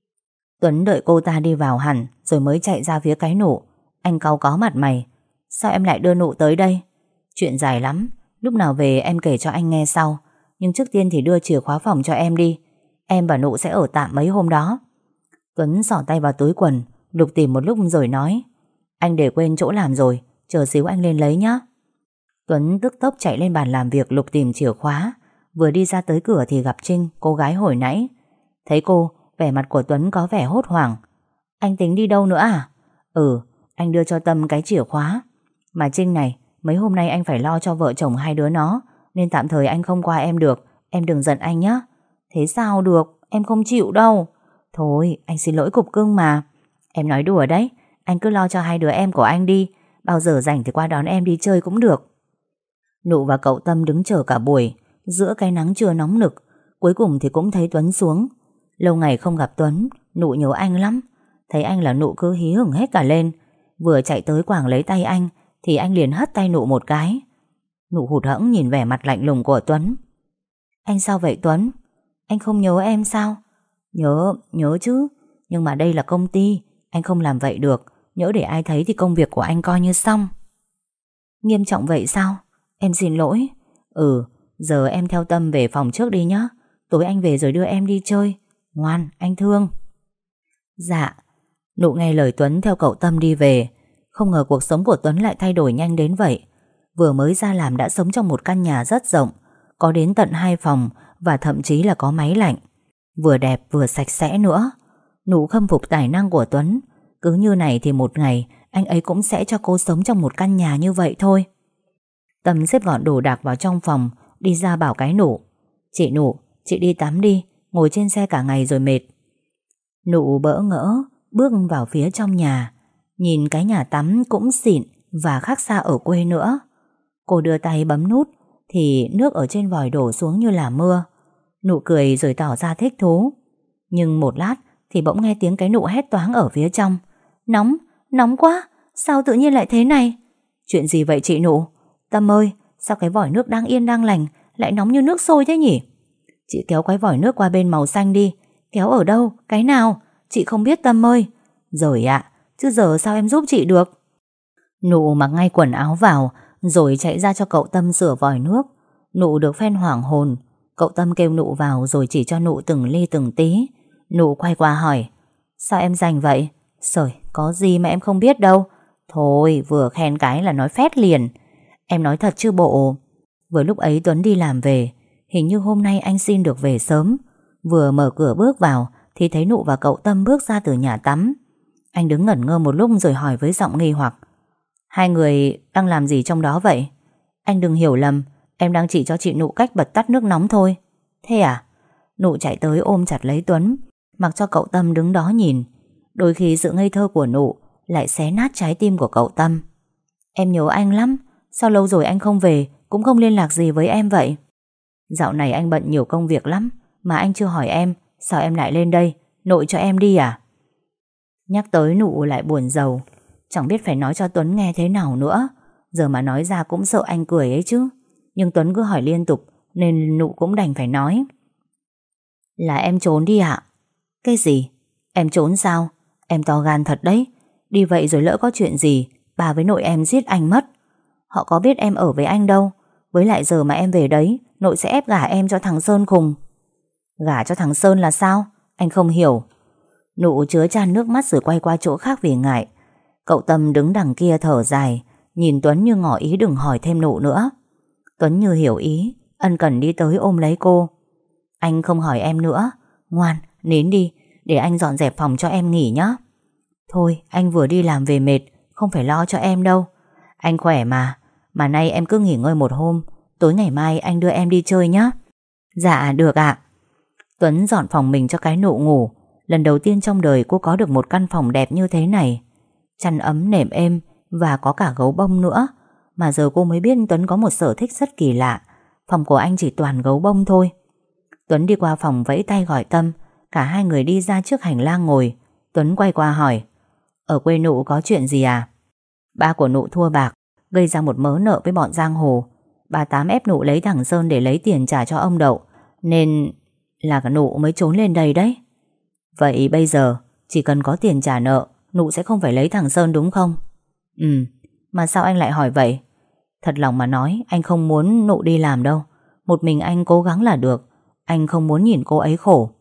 Tuấn đợi cô ta đi vào hẳn rồi mới chạy ra phía cái Nụ. Anh cau có mặt mày: Sao em lại đưa Nụ tới đây? Chuyện dài lắm, lúc nào về em kể cho anh nghe sau. Nhưng trước tiên thì đưa chìa khóa phòng cho em đi. Em và Nụ sẽ ở tạm mấy hôm đó. Tuấn xỏ tay vào túi quần, lục tìm một lúc rồi nói: Anh để quên chỗ làm rồi, chờ xíu anh lên lấy nhé. Tuấn tức tốc chạy lên bàn làm việc lục tìm chìa khóa. Vừa đi ra tới cửa thì gặp Trinh, cô gái hồi nãy. Thấy cô, vẻ mặt của Tuấn có vẻ hốt hoảng. Anh tính đi đâu nữa à? Ừ, anh đưa cho Tâm cái chìa khóa. Mà Trinh này, mấy hôm nay anh phải lo cho vợ chồng hai đứa nó, nên tạm thời anh không qua em được. Em đừng giận anh nhé. Thế sao được, em không chịu đâu. Thôi, anh xin lỗi cục cưng mà. Em nói đùa đấy, anh cứ lo cho hai đứa em của anh đi. Bao giờ rảnh thì qua đón em đi chơi cũng được. Nụ và cậu Tâm đứng chờ cả buổi, giữa cái nắng trưa nóng nực. Cuối cùng thì cũng thấy Tuấn xuống. Lâu ngày không gặp Tuấn, Nụ nhớ anh lắm. Thấy anh là Nụ cứ hí hửng hết cả lên. Vừa chạy tới quàng lấy tay anh thì anh liền hất tay Nụ một cái. Nụ hụt hẫng nhìn vẻ mặt lạnh lùng của Tuấn. Anh sao vậy Tuấn? Anh không nhớ em sao? Nhớ chứ. Nhưng mà đây là công ty, anh không làm vậy được. Nhỡ để ai thấy thì công việc của anh coi như xong. Nghiêm trọng vậy sao? Em xin lỗi. Ừ, giờ em theo Tâm về phòng trước đi nhé. Tối anh về rồi đưa em đi chơi. Ngoan, anh thương. Dạ. Nụ nghe lời Tuấn theo cậu Tâm đi về. Không ngờ cuộc sống của Tuấn lại thay đổi nhanh đến vậy. Vừa mới ra làm đã sống trong một căn nhà rất rộng, có đến tận 2 phòng và thậm chí là có máy lạnh. Vừa đẹp vừa sạch sẽ nữa. Nụ khâm phục tài năng của Tuấn. Cứ như này thì một ngày anh ấy cũng sẽ cho cô sống trong một căn nhà như vậy thôi. Tâm xếp gọn đồ đạc vào trong phòng, đi ra bảo cái Nụ: Chị Nụ, chị đi tắm đi, ngồi trên xe cả ngày rồi mệt. Nụ bỡ ngỡ bước vào phía trong nhà. Nhìn cái nhà tắm cũng xịn và khác xa ở quê nữa. Cô đưa tay bấm nút thì nước ở trên vòi đổ xuống như là mưa. Nụ cười rồi tỏ ra thích thú. Nhưng một lát thì bỗng nghe tiếng cái Nụ hét toáng ở phía trong: Nóng, nóng quá, sao tự nhiên lại thế này? Chuyện gì vậy chị Nụ? Tâm ơi, sao cái vòi nước đang yên đang lành lại nóng như nước sôi thế nhỉ? Chị kéo cái vòi nước qua bên màu xanh đi. Kéo ở đâu? Cái nào? Chị không biết Tâm ơi. Rồi ạ, chứ giờ sao em giúp chị được? Nụ mặc ngay quần áo vào rồi chạy ra cho cậu Tâm sửa vòi nước. Nụ được phen hoảng hồn. Cậu Tâm kêu Nụ vào rồi chỉ cho Nụ từng ly từng tí. Nụ quay qua hỏi: Sao em rành vậy? Sời, có gì mà em không biết đâu. Thôi, vừa khen cái là nói phét liền. Em nói thật chứ bộ. Vừa lúc ấy Tuấn đi làm về. hình như hôm nay anh xin được về sớm. Vừa mở cửa bước vào thì thấy Nụ và cậu Tâm bước ra từ nhà tắm. Anh đứng ngẩn ngơ một lúc rồi hỏi với giọng nghi hoặc: Hai người đang làm gì trong đó vậy? Anh đừng hiểu lầm, em đang chỉ cho chị Nụ cách bật tắt nước nóng thôi. Thế à? Nụ chạy tới ôm chặt lấy Tuấn, mặc cho cậu Tâm đứng đó nhìn. Đôi khi sự ngây thơ của Nụ lại xé nát trái tim của cậu Tâm. Em nhớ anh lắm. Sao lâu rồi anh không về, cũng không liên lạc gì với em vậy? Dạo này anh bận nhiều công việc lắm, mà anh chưa hỏi em. Sao em lại lên đây? Nội cho em đi à? Nhắc tới Nụ lại buồn rầu. Chẳng biết phải nói cho Tuấn nghe thế nào nữa. Giờ mà nói ra cũng sợ anh cười ấy chứ. Nhưng Tuấn cứ hỏi liên tục nên Nụ cũng đành phải nói. Là em trốn đi ạ? Cái gì? Em trốn sao? Em to gan thật đấy. Đi vậy rồi lỡ có chuyện gì, bà với nội em giết anh mất. Họ có biết em ở với anh đâu. Với lại giờ mà em về đấy, nội sẽ ép gả em cho thằng Sơn khùng. Gả cho thằng Sơn là sao? Anh không hiểu. Nụ chứa chan nước mắt rồi quay qua chỗ khác vì ngại. Cậu Tâm đứng đằng kia thở dài, nhìn Tuấn như ngỏ ý đừng hỏi thêm Nụ nữa. Tuấn như hiểu ý, ân cần đi tới ôm lấy cô. Anh không hỏi em nữa. Ngoan, nín đi, để anh dọn dẹp phòng cho em nghỉ nhé. Thôi, anh vừa đi làm về mệt, không phải lo cho em đâu. Anh khỏe mà. Mà nay em cứ nghỉ ngơi một hôm, tối ngày mai anh đưa em đi chơi nhé. Dạ, được ạ. Tuấn dọn phòng mình cho cái Nụ ngủ. Lần đầu tiên trong đời cô có được một căn phòng đẹp như thế này. Chăn ấm nệm êm và có cả gấu bông nữa. Mà giờ cô mới biết Tuấn có một sở thích rất kỳ lạ. Phòng của anh chỉ toàn gấu bông thôi. Tuấn đi qua phòng vẫy tay gọi Tâm. Cả hai người đi ra trước hành lang ngồi. Tuấn quay qua hỏi: Ở quê Nụ có chuyện gì à? Ba của Nụ thua bạc, gây ra một mớ nợ với bọn giang hồ. Bà Tám ép Nụ lấy thằng Sơn để lấy tiền trả cho ông Đậu, nên là cả Nụ mới trốn lên đây đấy. Vậy bây giờ chỉ cần có tiền trả nợ, Nụ sẽ không phải lấy thằng Sơn đúng không? Ừ. Mà sao anh lại hỏi vậy? Thật lòng mà nói, anh không muốn Nụ đi làm đâu. Một mình anh cố gắng là được. Anh không muốn nhìn cô ấy khổ.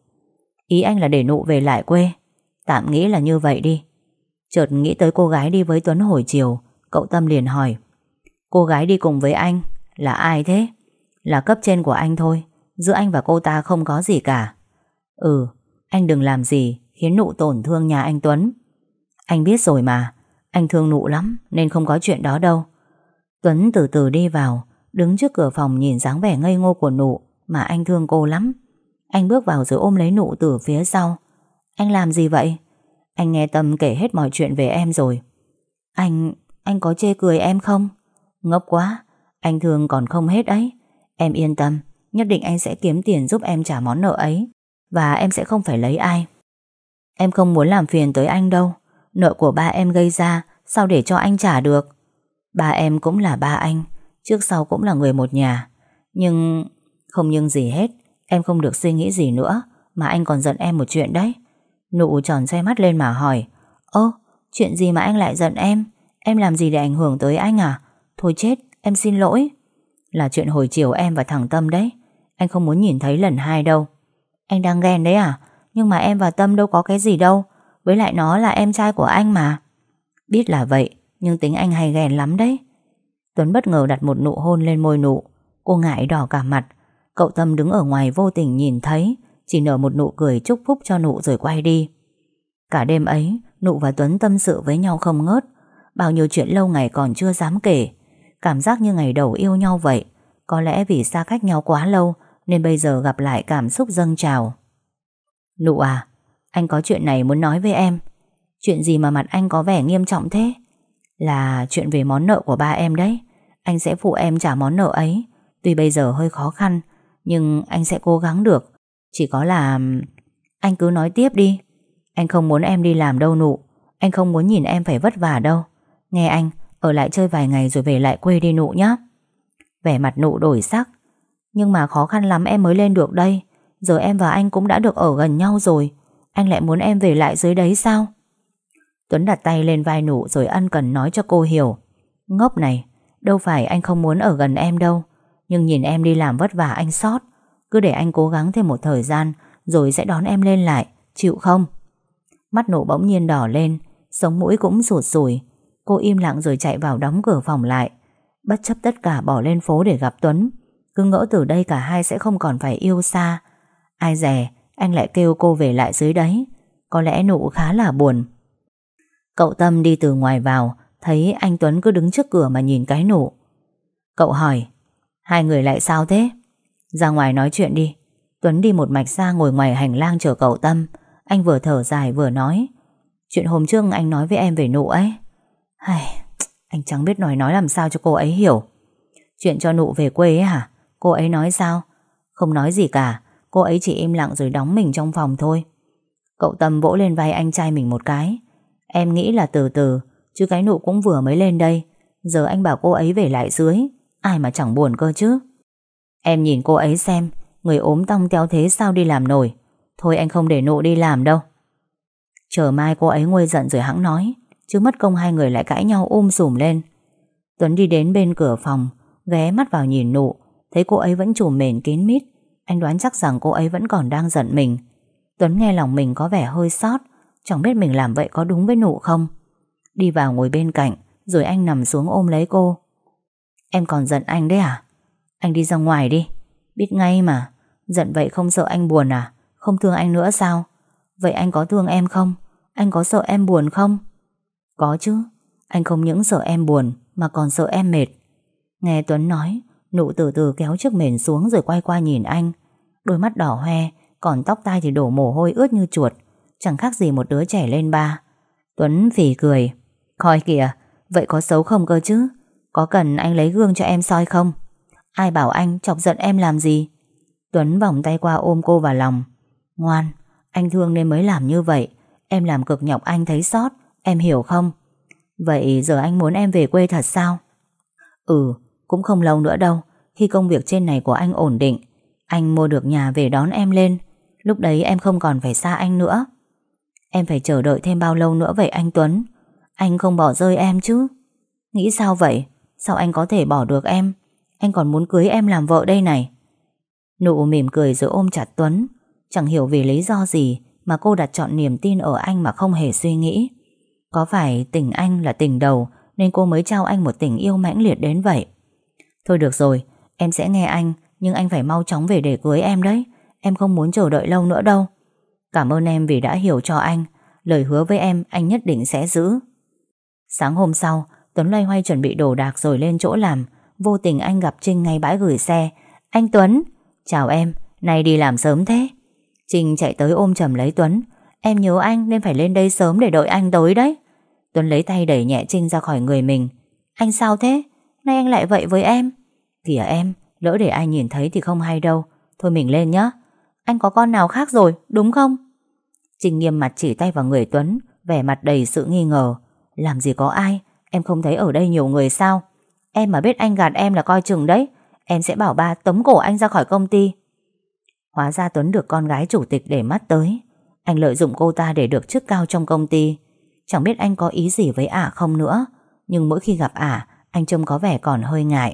Ý anh là để Nụ về lại quê. Tạm nghĩ là như vậy đi. Chợt nghĩ tới cô gái đi với Tuấn hồi chiều, cậu Tâm liền hỏi: Cô gái đi cùng với anh là ai thế? Là cấp trên của anh thôi. Giữa anh và cô ta không có gì cả. Ừ, anh đừng làm gì khiến Nụ tổn thương nhà anh Tuấn. Anh biết rồi mà. Anh thương Nụ lắm nên không có chuyện đó đâu. Tuấn từ từ đi vào, đứng trước cửa phòng nhìn dáng vẻ ngây ngô của Nụ mà anh thương cô lắm. Anh bước vào rồi ôm lấy Nụ từ phía sau. Anh làm gì vậy? Anh nghe Tâm kể hết mọi chuyện về em rồi. Anh có chê cười em không? Ngốc quá. Anh thương còn không hết ấy. Em yên tâm, nhất định anh sẽ kiếm tiền giúp em trả món nợ ấy. Và em sẽ không phải lấy ai. Em không muốn làm phiền tới anh đâu. Nợ của ba em gây ra, sao để cho anh trả được? Ba em cũng là ba anh, trước sau cũng là người một nhà. Nhưng không nhưng gì hết. Em không được suy nghĩ gì nữa. Mà anh còn giận em một chuyện đấy. Nụ tròn xoe mắt lên mà hỏi: Ơ, chuyện gì mà anh lại giận em? Em làm gì để ảnh hưởng tới anh à? Thôi chết, em xin lỗi. Là chuyện hồi chiều em và thằng Tâm đấy. Anh không muốn nhìn thấy lần hai đâu. Anh đang ghen đấy à? Nhưng mà em và Tâm đâu có cái gì đâu. Với lại nó là em trai của anh mà. Biết là vậy, nhưng tính anh hay ghen lắm đấy. Tuấn bất ngờ đặt một nụ hôn lên môi Nụ. Cô ngại đỏ cả mặt. Cậu Tâm đứng ở ngoài vô tình nhìn thấy, chỉ nở một nụ cười chúc phúc cho Nụ rồi quay đi. Cả đêm ấy, Nụ và Tuấn tâm sự với nhau không ngớt. Bao nhiêu chuyện lâu ngày còn chưa dám kể. Cảm giác như ngày đầu yêu nhau vậy. Có lẽ vì xa cách nhau quá lâu nên bây giờ gặp lại cảm xúc dâng trào. Nụ à, anh có chuyện này muốn nói với em. Chuyện gì mà mặt anh có vẻ nghiêm trọng thế? Là chuyện về món nợ của ba em đấy. Anh sẽ phụ em trả món nợ ấy. Tuy bây giờ hơi khó khăn, nhưng anh sẽ cố gắng được. Chỉ có là... Anh cứ nói tiếp đi. Anh không muốn em đi làm đâu Nụ. Anh không muốn nhìn em phải vất vả đâu. Nghe anh, ở lại chơi vài ngày rồi về lại quê đi Nụ nhé. Vẻ mặt Nụ đổi sắc. Nhưng mà khó khăn lắm em mới lên được đây. Giờ em và anh cũng đã được ở gần nhau rồi. Anh lại muốn em về lại dưới đấy sao? Tuấn đặt tay lên vai Nụ rồi ân cần nói cho cô hiểu. Ngốc này, đâu phải anh không muốn ở gần em đâu. Nhưng nhìn em đi làm vất vả anh xót. Cứ để anh cố gắng thêm một thời gian rồi sẽ đón em lên lại. Chịu không? Mắt Nụ bỗng nhiên đỏ lên, sống mũi cũng sụt sùi. Cô im lặng rồi chạy vào đóng cửa phòng lại. Bất chấp tất cả bỏ lên phố để gặp Tuấn. Cứ ngỡ từ đây cả hai sẽ không còn phải yêu xa. Ai dè anh lại kêu cô về lại dưới đấy. Có lẽ Nụ khá là buồn. Cậu Tâm đi từ ngoài vào, thấy anh Tuấn cứ đứng trước cửa mà nhìn cái Nụ. Cậu hỏi, hai người lại sao thế? Ra ngoài nói chuyện đi. Tuấn đi một mạch ra ngồi ngoài hành lang chờ cậu Tâm. Anh vừa thở dài vừa nói, chuyện hôm trước anh nói với em về Nụ ấy. Anh chẳng biết nói làm sao cho cô ấy hiểu. Chuyện cho Nụ về quê ấy hả? Cô ấy nói sao? Không nói gì cả. Cô ấy chỉ im lặng rồi đóng mình trong phòng thôi. Cậu Tâm vỗ lên vai anh trai mình một cái. Em nghĩ là từ từ, chứ cái Nụ cũng vừa mới lên đây. Giờ anh bảo cô ấy về lại dưới, ai mà chẳng buồn cơ chứ. Em nhìn cô ấy xem, người ốm tong teo thế sao đi làm nổi. Thôi anh không để Nụ đi làm đâu. Chờ mai cô ấy nguôi giận rồi hẵng nói, chứ mất công hai người lại cãi nhau sùm lên. Tuấn đi đến bên cửa phòng, ghé mắt vào nhìn Nụ, thấy cô ấy vẫn trùm mền kín mít. Anh đoán chắc rằng cô ấy vẫn còn đang giận mình. Tuấn nghe lòng mình có vẻ hơi xót, chẳng biết mình làm vậy có đúng với Nụ không. Đi vào ngồi bên cạnh, rồi anh nằm xuống ôm lấy cô. Em còn giận anh đấy à? Anh đi ra ngoài đi. Biết ngay mà. Giận vậy không sợ anh buồn à? Không thương anh nữa sao? Vậy anh có thương em không? Anh có sợ em buồn không? Có chứ. Anh không những sợ em buồn mà còn sợ em mệt. Nghe Tuấn nói, Nụ từ từ kéo chiếc mền xuống rồi quay qua nhìn anh. Đôi mắt đỏ hoe, còn tóc tai thì đổ mồ hôi ướt như chuột, chẳng khác gì một đứa trẻ lên ba. Tuấn phì cười. Coi kìa, vậy có xấu không cơ chứ? Có cần anh lấy gương cho em soi không? Ai bảo anh chọc giận em làm gì? Tuấn vòng tay qua ôm cô vào lòng. Ngoan, anh thương nên mới làm như vậy. Em làm cực nhọc anh thấy xót, em hiểu không? Vậy giờ anh muốn em về quê thật sao? Cũng không lâu nữa đâu. Khi công việc trên này của anh ổn định, anh mua được nhà về đón em lên. Lúc đấy em không còn phải xa anh nữa. Em phải chờ đợi thêm bao lâu nữa vậy anh Tuấn? Anh không bỏ rơi em chứ? Nghĩ sao vậy? Sao anh có thể bỏ được em? Anh còn muốn cưới em làm vợ đây này. Nụ mỉm cười rồi ôm chặt Tuấn. Chẳng hiểu vì lý do gì mà cô đặt trọn niềm tin ở anh mà không hề suy nghĩ. Có phải tình anh là tình đầu nên cô mới trao anh một tình yêu mãnh liệt đến vậy? Thôi được rồi, em sẽ nghe anh, nhưng anh phải mau chóng về để cưới em đấy. Em không muốn chờ đợi lâu nữa đâu. Cảm ơn em vì đã hiểu cho anh. Lời hứa với em anh nhất định sẽ giữ. Sáng hôm sau, Tuấn loay hoay chuẩn bị đồ đạc rồi lên chỗ làm. Vô tình anh gặp Trinh ngay bãi gửi xe. Anh Tuấn. Chào em, nay đi làm sớm thế? Trinh chạy tới ôm chầm lấy Tuấn. Em nhớ anh nên phải lên đây sớm để đợi anh tới đấy. Tuấn lấy tay đẩy nhẹ Trinh ra khỏi người mình. Anh sao thế? Nay anh lại vậy với em? Kìa em, lỡ để ai nhìn thấy thì không hay đâu. Thôi mình lên nhé. Anh có con nào khác rồi, đúng không? Trinh nghiêm mặt chỉ tay vào người Tuấn, vẻ mặt đầy sự nghi ngờ. Làm gì có ai, em không thấy ở đây nhiều người sao? Em mà biết anh gạt em là coi chừng đấy. Em sẽ bảo ba tống cổ anh ra khỏi công ty. Hóa ra Tuấn được con gái chủ tịch để mắt tới. Anh lợi dụng cô ta để được chức cao trong công ty. Chẳng biết anh có ý gì với ả không nữa. Nhưng mỗi khi gặp ả, anh trông có vẻ còn hơi ngại.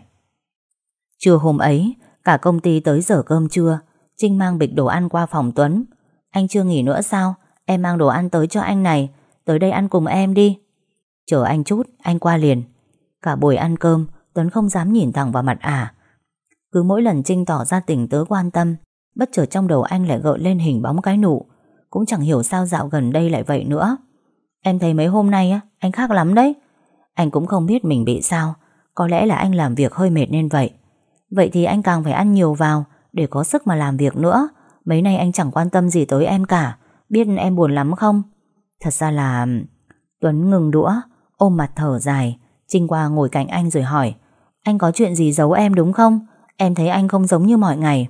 Trưa hôm ấy, cả công ty tới giờ cơm trưa. Trinh mang bịch đồ ăn qua phòng Tuấn. Anh chưa nghỉ nữa sao? Em mang đồ ăn tới cho anh này. Tới đây ăn cùng em đi. Chờ anh chút, anh qua liền. Cả buổi ăn cơm, Tuấn không dám nhìn thẳng vào mặt ả. Cứ mỗi lần Trinh tỏ ra tình tứ quan tâm, bất chợt trong đầu anh lại gợi lên hình bóng cái Nụ. Cũng chẳng hiểu sao dạo gần đây lại vậy nữa. Em thấy mấy hôm nay anh khác lắm đấy. Anh cũng không biết mình bị sao. Có lẽ là anh làm việc hơi mệt nên vậy. Vậy thì anh càng phải ăn nhiều vào để có sức mà làm việc nữa. Mấy nay anh chẳng quan tâm gì tới em cả. Biết em buồn lắm không? Thật ra là... Tuấn ngừng đũa, ôm mặt thở dài. Trinh qua ngồi cạnh anh rồi hỏi. Anh có chuyện gì giấu em đúng không? Em thấy anh không giống như mọi ngày.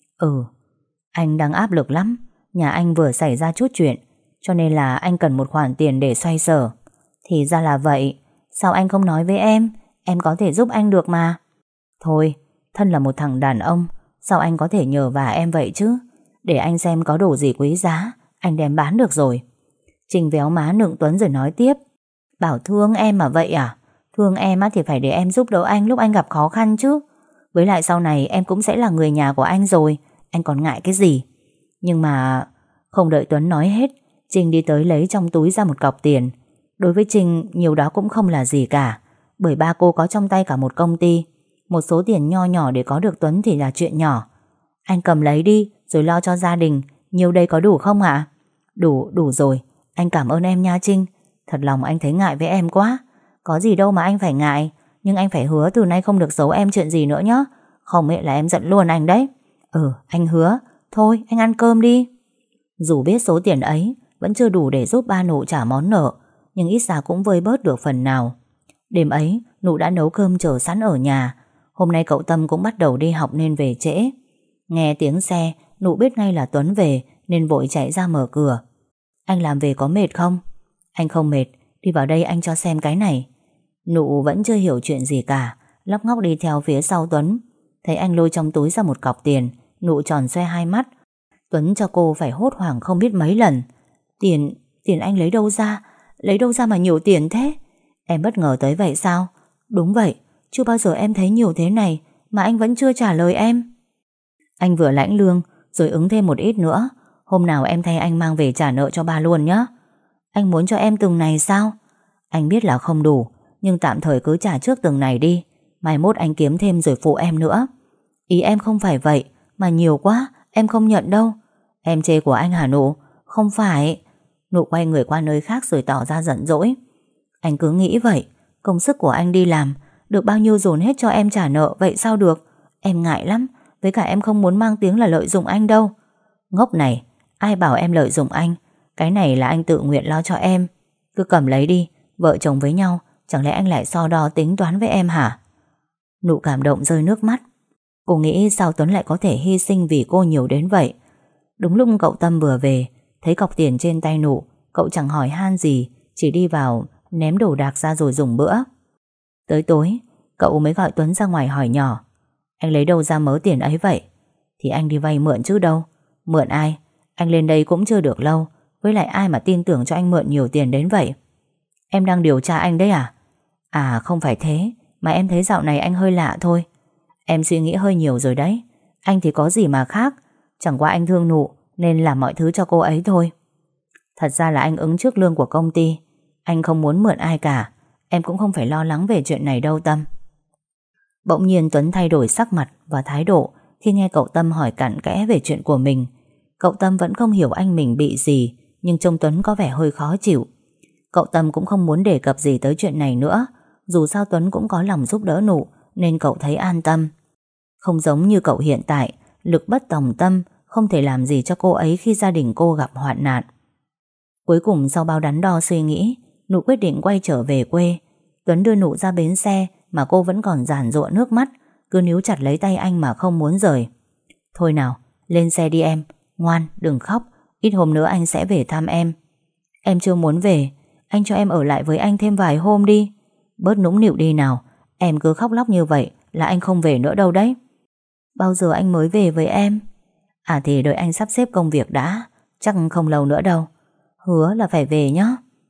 Anh đang áp lực lắm. Nhà anh vừa xảy ra chút chuyện, cho nên là anh cần một khoản tiền để xoay sở. Thì ra là vậy. Sao anh không nói với em? Em có thể giúp anh được mà. Thôi, thân là một thằng đàn ông, sao anh có thể nhờ vả em vậy chứ? Để anh xem có đồ gì quý giá, anh đem bán được rồi. Trinh véo má nựng Tuấn rồi nói tiếp. Bảo thương em mà vậy à? Thương em thì phải để em giúp đỡ anh lúc anh gặp khó khăn chứ. Với lại sau này em cũng sẽ là người nhà của anh rồi. Anh còn ngại cái gì? Nhưng mà... Không đợi Tuấn nói hết, Trinh đi tới lấy trong túi ra một cọc tiền. Đối với Trinh, nhiều đó cũng không là gì cả. Bởi ba cô có trong tay cả một công ty. Một số tiền nho nhỏ để có được Tuấn thì là chuyện nhỏ. Anh cầm lấy đi rồi lo cho gia đình. Nhiêu đây có đủ không ạ? Đủ rồi. Anh cảm ơn em nha Trinh. Thật lòng anh thấy ngại với em quá. Có gì đâu mà anh phải ngại. Nhưng anh phải hứa từ nay không được giấu em chuyện gì nữa nhé. Không ấy là em giận luôn anh đấy. Anh hứa. Thôi anh ăn cơm đi. Dù biết số tiền ấy vẫn chưa đủ để giúp ba Nụ trả món nợ, nhưng ít ra cũng vơi bớt được phần nào. Đêm ấy Nụ đã nấu cơm chờ sẵn ở nhà. Hôm nay cậu Tâm cũng bắt đầu đi học nên về trễ. Nghe tiếng xe, Nụ biết ngay là Tuấn về nên vội chạy ra mở cửa. Anh làm về có mệt không? Anh không mệt. Đi vào đây anh cho xem cái này. Nụ vẫn chưa hiểu chuyện gì cả, lóc ngóc đi theo phía sau Tuấn. Thấy anh lôi trong túi ra một cọc tiền, Nụ tròn xoe hai mắt. Tuấn cho cô phải hốt hoảng không biết mấy lần. Tiền anh lấy đâu ra? Lấy đâu ra mà nhiều tiền thế? Em bất ngờ tới vậy sao? Đúng vậy, chưa bao giờ em thấy nhiều thế này mà anh vẫn chưa trả lời em. Anh vừa lãnh lương rồi ứng thêm một ít nữa. Hôm nào em thay anh mang về trả nợ cho ba luôn nhé. Anh muốn cho em từng này sao? Anh biết là không đủ, nhưng tạm thời cứ trả trước từng này đi. Mai mốt anh kiếm thêm rồi phụ em nữa. Ý em không phải vậy, mà nhiều quá, em không nhận đâu. Em chê của anh hả Nụ? Không phải. Nụ quay người qua nơi khác rồi tỏ ra giận dỗi. Anh cứ nghĩ vậy, công sức của anh đi làm, được bao nhiêu dồn hết cho em trả nợ, vậy sao được? Em ngại lắm, với cả em không muốn mang tiếng là lợi dụng anh đâu. Ngốc này, ai bảo em lợi dụng anh? Cái này là anh tự nguyện lo cho em. Cứ cầm lấy đi, vợ chồng với nhau, chẳng lẽ anh lại so đo tính toán với em hả? Nụ cảm động rơi nước mắt. Cô nghĩ sao Tuấn lại có thể hy sinh vì cô nhiều đến vậy. Đúng lúc cậu Tâm vừa về, thấy cọc tiền trên tay Nụ, cậu chẳng hỏi han gì, chỉ đi vào ném đồ đạc ra rồi dùng bữa. Tới tối, cậu mới gọi Tuấn ra ngoài hỏi nhỏ. Anh lấy đâu ra mớ tiền ấy vậy? Thì anh đi vay mượn chứ đâu. Mượn ai? Anh lên đây cũng chưa được lâu, với lại ai mà tin tưởng cho anh mượn nhiều tiền đến vậy? Em đang điều tra anh đấy à? À không phải thế, mà em thấy dạo này anh hơi lạ thôi. Em suy nghĩ hơi nhiều rồi đấy. Anh thì có gì mà khác, chẳng qua anh thương Nụ nên làm mọi thứ cho cô ấy thôi. Thật ra là anh ứng trước lương của công ty. Anh không muốn mượn ai cả. Em cũng không phải lo lắng về chuyện này đâu Tâm. Bỗng nhiên Tuấn thay đổi sắc mặt và thái độ khi nghe cậu Tâm hỏi cặn kẽ về chuyện của mình. Cậu Tâm vẫn không hiểu anh mình bị gì, nhưng trông Tuấn có vẻ hơi khó chịu. Cậu Tâm cũng không muốn đề cập gì tới chuyện này nữa. Dù sao Tuấn cũng có lòng giúp đỡ Nụ nên cậu thấy an tâm. Không giống như cậu hiện tại, lực bất tòng tâm, không thể làm gì cho cô ấy khi gia đình cô gặp hoạn nạn. Cuối cùng sau bao đắn đo suy nghĩ, Nụ quyết định quay trở về quê. Tuấn đưa Nụ ra bến xe mà cô vẫn còn giàn giụa nước mắt, cứ níu chặt lấy tay anh mà không muốn rời. Thôi nào, lên xe đi em. Ngoan, đừng khóc. Ít hôm nữa anh sẽ về thăm em. Em chưa muốn về. Anh cho em ở lại với anh thêm vài hôm đi. Bớt nũng nịu đi nào. Em cứ khóc lóc như vậy là anh không về nữa đâu đấy. Bao giờ anh mới về với em? À thì đợi anh sắp xếp công việc đã. Chắc không lâu nữa đâu. Hứa là phải về nhé.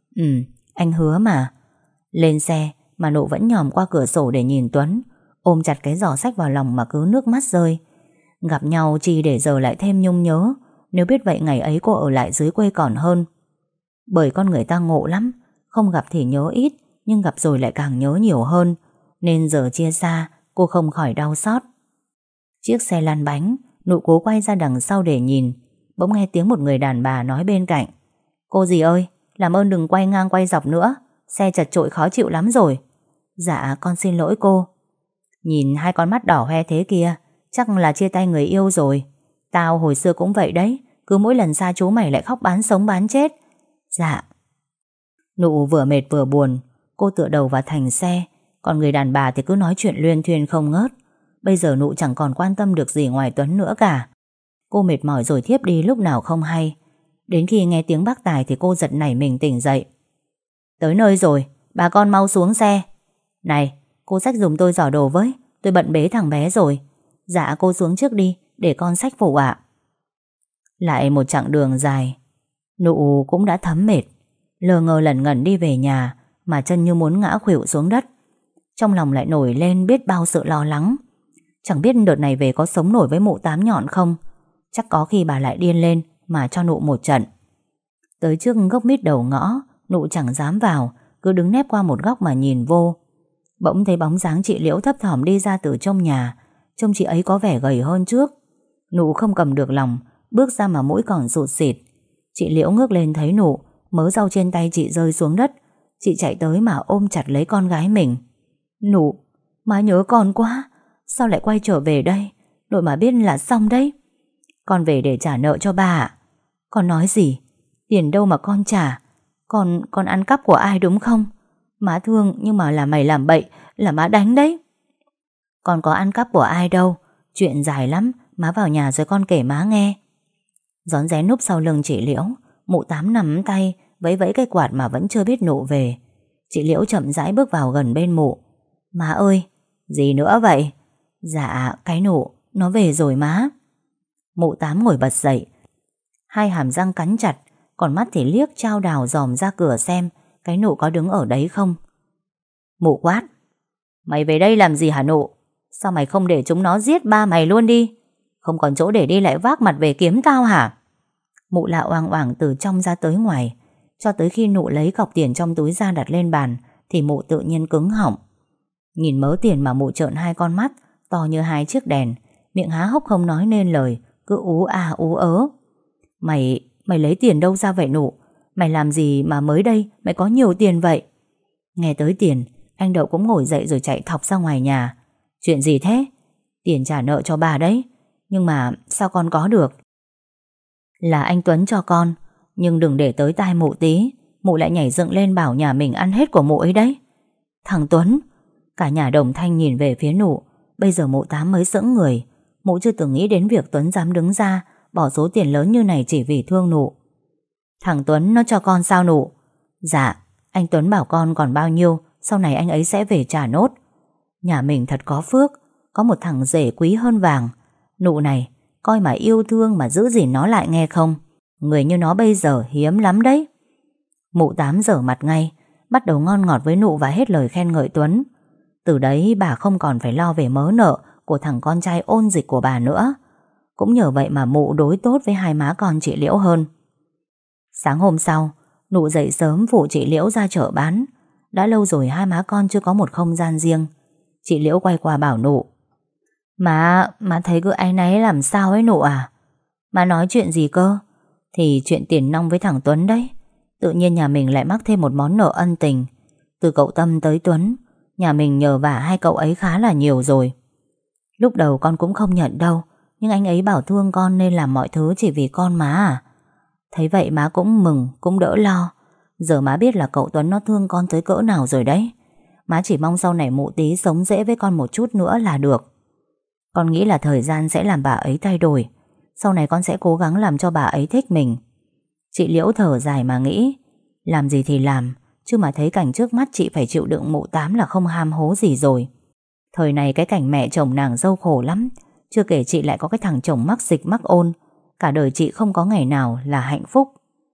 Anh hứa mà. Lên xe mà Nụ vẫn nhòm qua cửa sổ để nhìn Tuấn, ôm chặt cái giỏ sách vào lòng mà cứ nước mắt rơi. Gặp nhau chỉ để giờ lại thêm nhung nhớ. Nếu biết vậy ngày ấy cô ở lại dưới quê còn hơn. Bởi con người ta ngộ lắm, không gặp thì nhớ ít, nhưng gặp rồi lại càng nhớ nhiều hơn. Nên giờ chia xa, cô không khỏi đau xót. Chiếc xe lăn bánh, Nụ cố quay ra đằng sau để nhìn. Bỗng nghe tiếng một người đàn bà nói bên cạnh. Cô dì ơi, làm ơn đừng quay ngang quay dọc nữa, xe chật chội khó chịu lắm rồi. Dạ con xin lỗi cô. Nhìn hai con mắt đỏ hoe thế kia, chắc là chia tay người yêu rồi. Tao hồi xưa cũng vậy đấy, cứ mỗi lần xa chú mày lại khóc bán sống bán chết. Dạ. Nụ vừa mệt vừa buồn, cô tựa đầu vào thành xe, còn người đàn bà thì cứ nói chuyện luyên thuyên không ngớt. Bây giờ Nụ chẳng còn quan tâm được gì ngoài Tuấn nữa cả. Cô mệt mỏi rồi thiếp đi lúc nào không hay. Đến khi nghe tiếng bác Tài thì cô giật nảy mình tỉnh dậy. Tới nơi rồi, bà con mau xuống xe. Này, cô xách giùm tôi giỏ đồ với, tôi bận bế thằng bé rồi. Dạ cô xuống trước đi, để con xách phụ ạ. Lại một chặng đường dài, Nụ cũng đã thấm mệt, lờ ngờ lẩn ngẩn đi về nhà mà chân như muốn ngã khuỵu xuống đất. Trong lòng lại nổi lên biết bao sự lo lắng. Chẳng biết đợt này về có sống nổi với mụ tám nhọn không. Chắc có khi bà lại điên lên mà cho Nụ một trận. Tới trước gốc mít đầu ngõ, Nụ chẳng dám vào, cứ đứng nép qua một góc mà nhìn vô. Bỗng thấy bóng dáng chị Liễu thấp thỏm đi ra từ trong nhà. Trông chị ấy có vẻ gầy hơn trước. Nụ không cầm được lòng, bước ra mà mũi còn sụt sịt. Chị Liễu ngước lên thấy Nụ, mớ rau trên tay chị rơi xuống đất. Chị chạy tới mà ôm chặt lấy con gái mình. Nụ, má nhớ con quá. Sao lại quay trở về đây? Nội mà biết là xong đấy. Con về để trả nợ cho ba ạ. Con nói gì? Tiền đâu mà con trả? Con ăn cắp của ai đúng không? Má thương, nhưng mà là mày làm bậy là má đánh đấy. Con có ăn cắp của ai đâu. Chuyện dài lắm, má vào nhà rồi con kể má nghe. Rón rén núp sau lưng chị Liễu, mụ Tám nắm tay vẫy vẫy cái quạt mà vẫn chưa biết Nụ về. Chị Liễu chậm rãi bước vào gần bên mụ. Má ơi. Gì nữa vậy? Dạ cái Nụ nó về rồi má. Mụ Tám ngồi bật dậy, hai hàm răng cắn chặt, còn mắt thì liếc chao đào dòm ra cửa xem cái Nụ có đứng ở đấy không. Mụ quát: Mày về đây làm gì hả Nụ? Sao mày không để chúng nó giết ba mày luôn đi? Không còn chỗ để đi lại vác mặt về kiếm tao hả? Mụ la oang oảng từ trong ra tới ngoài, cho tới khi Nụ lấy cọc tiền trong túi ra đặt lên bàn thì mụ tự nhiên cứng họng. Nhìn mớ tiền mà mụ trợn hai con mắt to như hai chiếc đèn, miệng há hốc không nói nên lời, cứ ú à ú ớ. Mày lấy tiền đâu ra vậy Nụ? Mày làm gì mà mới đây mày có nhiều tiền vậy? Nghe tới tiền, anh Đậu cũng ngồi dậy rồi chạy thọc ra ngoài nhà. Chuyện gì thế? Tiền trả nợ cho bà đấy. Nhưng mà sao con có được? Là anh Tuấn cho con, nhưng đừng để tới tai mụ tí. Mụ lại nhảy dựng lên bảo nhà mình ăn hết của mụ ấy đấy. Thằng Tuấn! Cả nhà đồng thanh nhìn về phía Nụ. Bây giờ mụ Tám mới sững người. Mụ chưa từng nghĩ đến việc Tuấn dám đứng ra bỏ số tiền lớn như này chỉ vì thương Nụ. Thằng Tuấn nó cho con sao Nụ? Dạ, anh Tuấn bảo con còn bao nhiêu sau này anh ấy sẽ về trả nốt. Nhà mình thật có phước, có một thằng rể quý hơn vàng. Nụ này, coi mà yêu thương mà giữ gìn nó lại nghe không? Người như nó bây giờ hiếm lắm đấy. Mụ Tám giở mặt ngay, bắt đầu ngon ngọt với Nụ và hết lời khen ngợi Tuấn. Từ đấy bà không còn phải lo về mớ nợ của thằng con trai ôn dịch của bà nữa. Cũng nhờ vậy mà mụ đối tốt với hai má con chị Liễu hơn. Sáng hôm sau, Nụ dậy sớm phụ chị Liễu ra chợ bán. Đã lâu rồi hai má con chưa có một không gian riêng. Chị Liễu quay qua bảo Nụ: Má thấy cứ áy náy làm sao ấy Nụ à? Má nói chuyện gì cơ? Thì chuyện tiền nong với thằng Tuấn đấy. Tự nhiên nhà mình lại mắc thêm một món nợ ân tình. Từ cậu Tâm tới Tuấn, nhà mình nhờ vả hai cậu ấy khá là nhiều rồi. Lúc đầu con cũng không nhận đâu, nhưng anh ấy bảo thương con nên làm mọi thứ chỉ vì con má à. Thấy vậy má cũng mừng, cũng đỡ lo. Giờ má biết là cậu Tuấn nó thương con tới cỡ nào rồi đấy. Má chỉ mong sau này mụ Tí sống dễ với con một chút nữa là được. Con nghĩ là thời gian sẽ làm bà ấy thay đổi. Sau này con sẽ cố gắng làm cho bà ấy thích mình. Chị Liễu thở dài mà nghĩ, làm gì thì làm, chứ mà thấy cảnh trước mắt chị phải chịu đựng mụ Tám là không ham hố gì rồi. Thời này cái cảnh mẹ chồng nàng dâu khổ lắm. Chưa kể chị lại có cái thằng chồng mắc dịch mắc ôn. Cả đời chị không có ngày nào là hạnh phúc.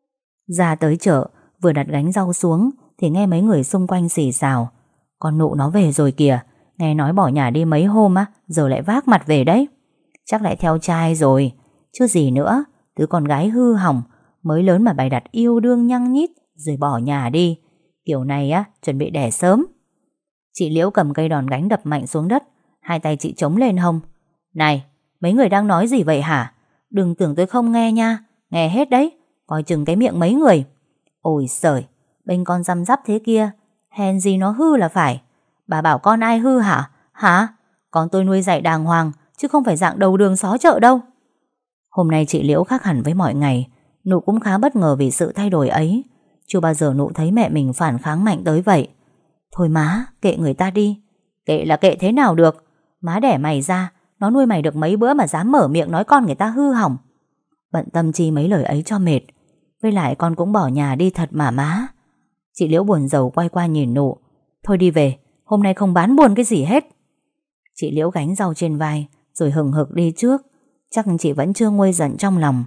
Ra tới chợ, vừa đặt gánh rau xuống thì nghe mấy người xung quanh xì xào: Con Nụ nó về rồi kìa. Nghe nói bỏ nhà đi mấy hôm á, giờ lại vác mặt về đấy. Chắc lại theo trai rồi. Chứ gì nữa, đứa con gái hư hỏng mới lớn mà bày đặt yêu đương nhăng nhít rồi bỏ nhà đi. Kiểu này á, chuẩn bị đẻ sớm. Chị Liễu cầm cây đòn gánh đập mạnh xuống đất, hai tay chị chống lên hông. Này, mấy người đang nói gì vậy hả? Đừng tưởng tôi không nghe nha. Nghe hết đấy, coi chừng cái miệng mấy người. Ôi giời, bên con răm rắp thế kia, hèn gì nó hư là phải. Bà bảo con ai hư hả? Hả? Con tôi nuôi dạy đàng hoàng, chứ không phải dạng đầu đường xó chợ đâu. Hôm nay chị Liễu khác hẳn với mọi ngày. Nụ cũng khá bất ngờ vì sự thay đổi ấy. Chưa bao giờ Nụ thấy mẹ mình phản kháng mạnh tới vậy. Thôi má, kệ người ta đi. Kệ là kệ thế nào được? Má đẻ mày ra, nó nuôi mày được mấy bữa mà dám mở miệng nói con người ta hư hỏng. Bận tâm chi mấy lời ấy cho mệt. Với lại con cũng bỏ nhà đi thật mà má. Chị Liễu buồn rầu quay qua nhìn Nụ. Thôi đi về, hôm nay không bán buồn cái gì hết. Chị Liễu gánh rau trên vai rồi hừng hực đi trước. Chắc chị vẫn chưa nguôi giận trong lòng.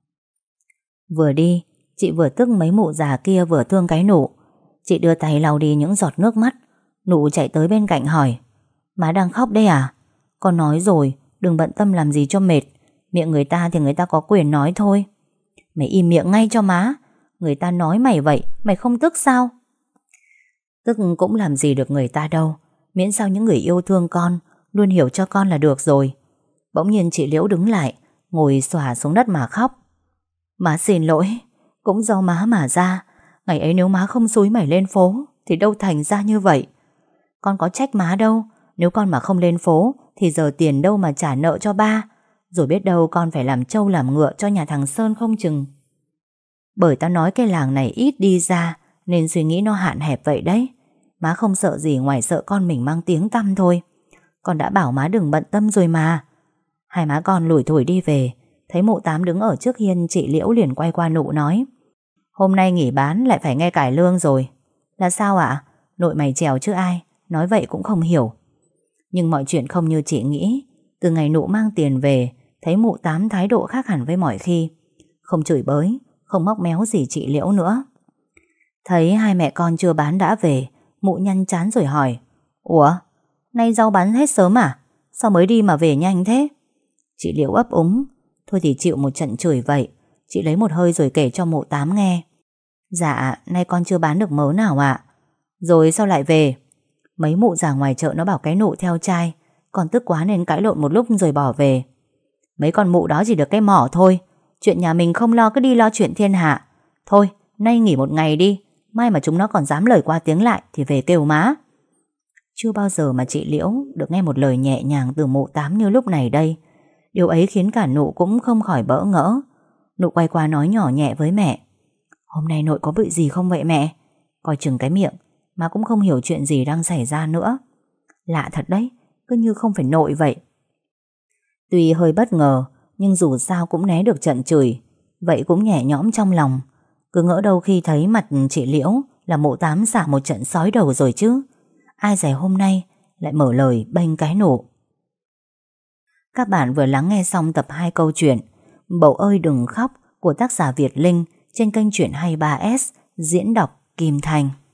Vừa đi, chị vừa tức mấy mụ già kia vừa thương cái Nụ. Chị đưa tay lau đi những giọt nước mắt. Nụ chạy tới bên cạnh hỏi: Má đang khóc đây à? Con nói rồi, đừng bận tâm làm gì cho mệt. Miệng người ta thì người ta có quyền nói thôi. Mày im miệng ngay cho má. Người ta nói mày vậy, mày không tức sao? Tức cũng làm gì được người ta đâu. Miễn sao những người yêu thương con luôn hiểu cho con là được rồi. Bỗng nhiên chị Liễu đứng lại, ngồi xòa xuống đất mà khóc. Má xin lỗi, cũng do má mà ra. Ngày ấy nếu má không xúi mày lên phố thì đâu thành ra như vậy. Con có trách má đâu. Nếu con mà không lên phố thì giờ tiền đâu mà trả nợ cho ba. Rồi biết đâu con phải làm trâu làm ngựa cho nhà thằng Sơn không chừng. Bởi tao nói cái làng này ít đi ra nên suy nghĩ nó hạn hẹp vậy đấy. Má không sợ gì ngoài sợ con mình mang tiếng tăm thôi. Con đã bảo má đừng bận tâm rồi mà. Hai má con lủi thủi đi về. Thấy mụ Tám đứng ở trước hiên, chị Liễu liền quay qua nụ nói: Hôm nay nghỉ bán lại phải nghe cải lương rồi. Là sao ạ? Nội mày trèo chứ ai. Nói vậy cũng không hiểu. Nhưng mọi chuyện không như chị nghĩ. Từ ngày nụ mang tiền về, thấy mụ Tám thái độ khác hẳn với mọi khi. Không chửi bới, không móc méo gì chị Liễu nữa. Thấy hai mẹ con chưa bán đã về, mụ nhăn trán rồi hỏi: Ủa, nay rau bán hết sớm à? Sao mới đi mà về nhanh thế? Chị Liễu ấp úng: Thôi thì chịu một trận chửi vậy. Chị lấy một hơi rồi kể cho mụ Tám nghe. Dạ, nay con chưa bán được mớ nào ạ. Rồi sao lại về? Mấy mụ già ngoài chợ nó bảo cái nụ theo trai. Con tức quá nên cãi lộn một lúc rồi bỏ về. Mấy con mụ đó chỉ được cái mỏ thôi. Chuyện nhà mình không lo cứ đi lo chuyện thiên hạ. Thôi, nay nghỉ một ngày đi. Mai mà chúng nó còn dám lời qua tiếng lại thì về kêu má. Chưa bao giờ mà chị Liễu được nghe một lời nhẹ nhàng từ mụ Tám như lúc này đây. Điều ấy khiến cả nụ cũng không khỏi bỡ ngỡ. Nụ quay qua nói nhỏ nhẹ với mẹ: Hôm nay nội có bị gì không vậy mẹ? Coi chừng cái miệng, mà cũng không hiểu chuyện gì đang xảy ra nữa. Lạ thật đấy, cứ như không phải nội vậy. Tuy hơi bất ngờ, nhưng dù sao cũng né được trận chửi. Vậy cũng nhẹ nhõm trong lòng. Cứ ngỡ đâu khi thấy mặt chị Liễu là mụ Tám xả một trận sói đầu rồi chứ. Ai dè hôm nay lại mở lời bênh cái nụ. Các bạn vừa lắng nghe xong tập 2 câu chuyện Bầu ơi đừng khóc của tác giả Việt Linh trên kênh Chuyện 23S, diễn đọc Kim Thành.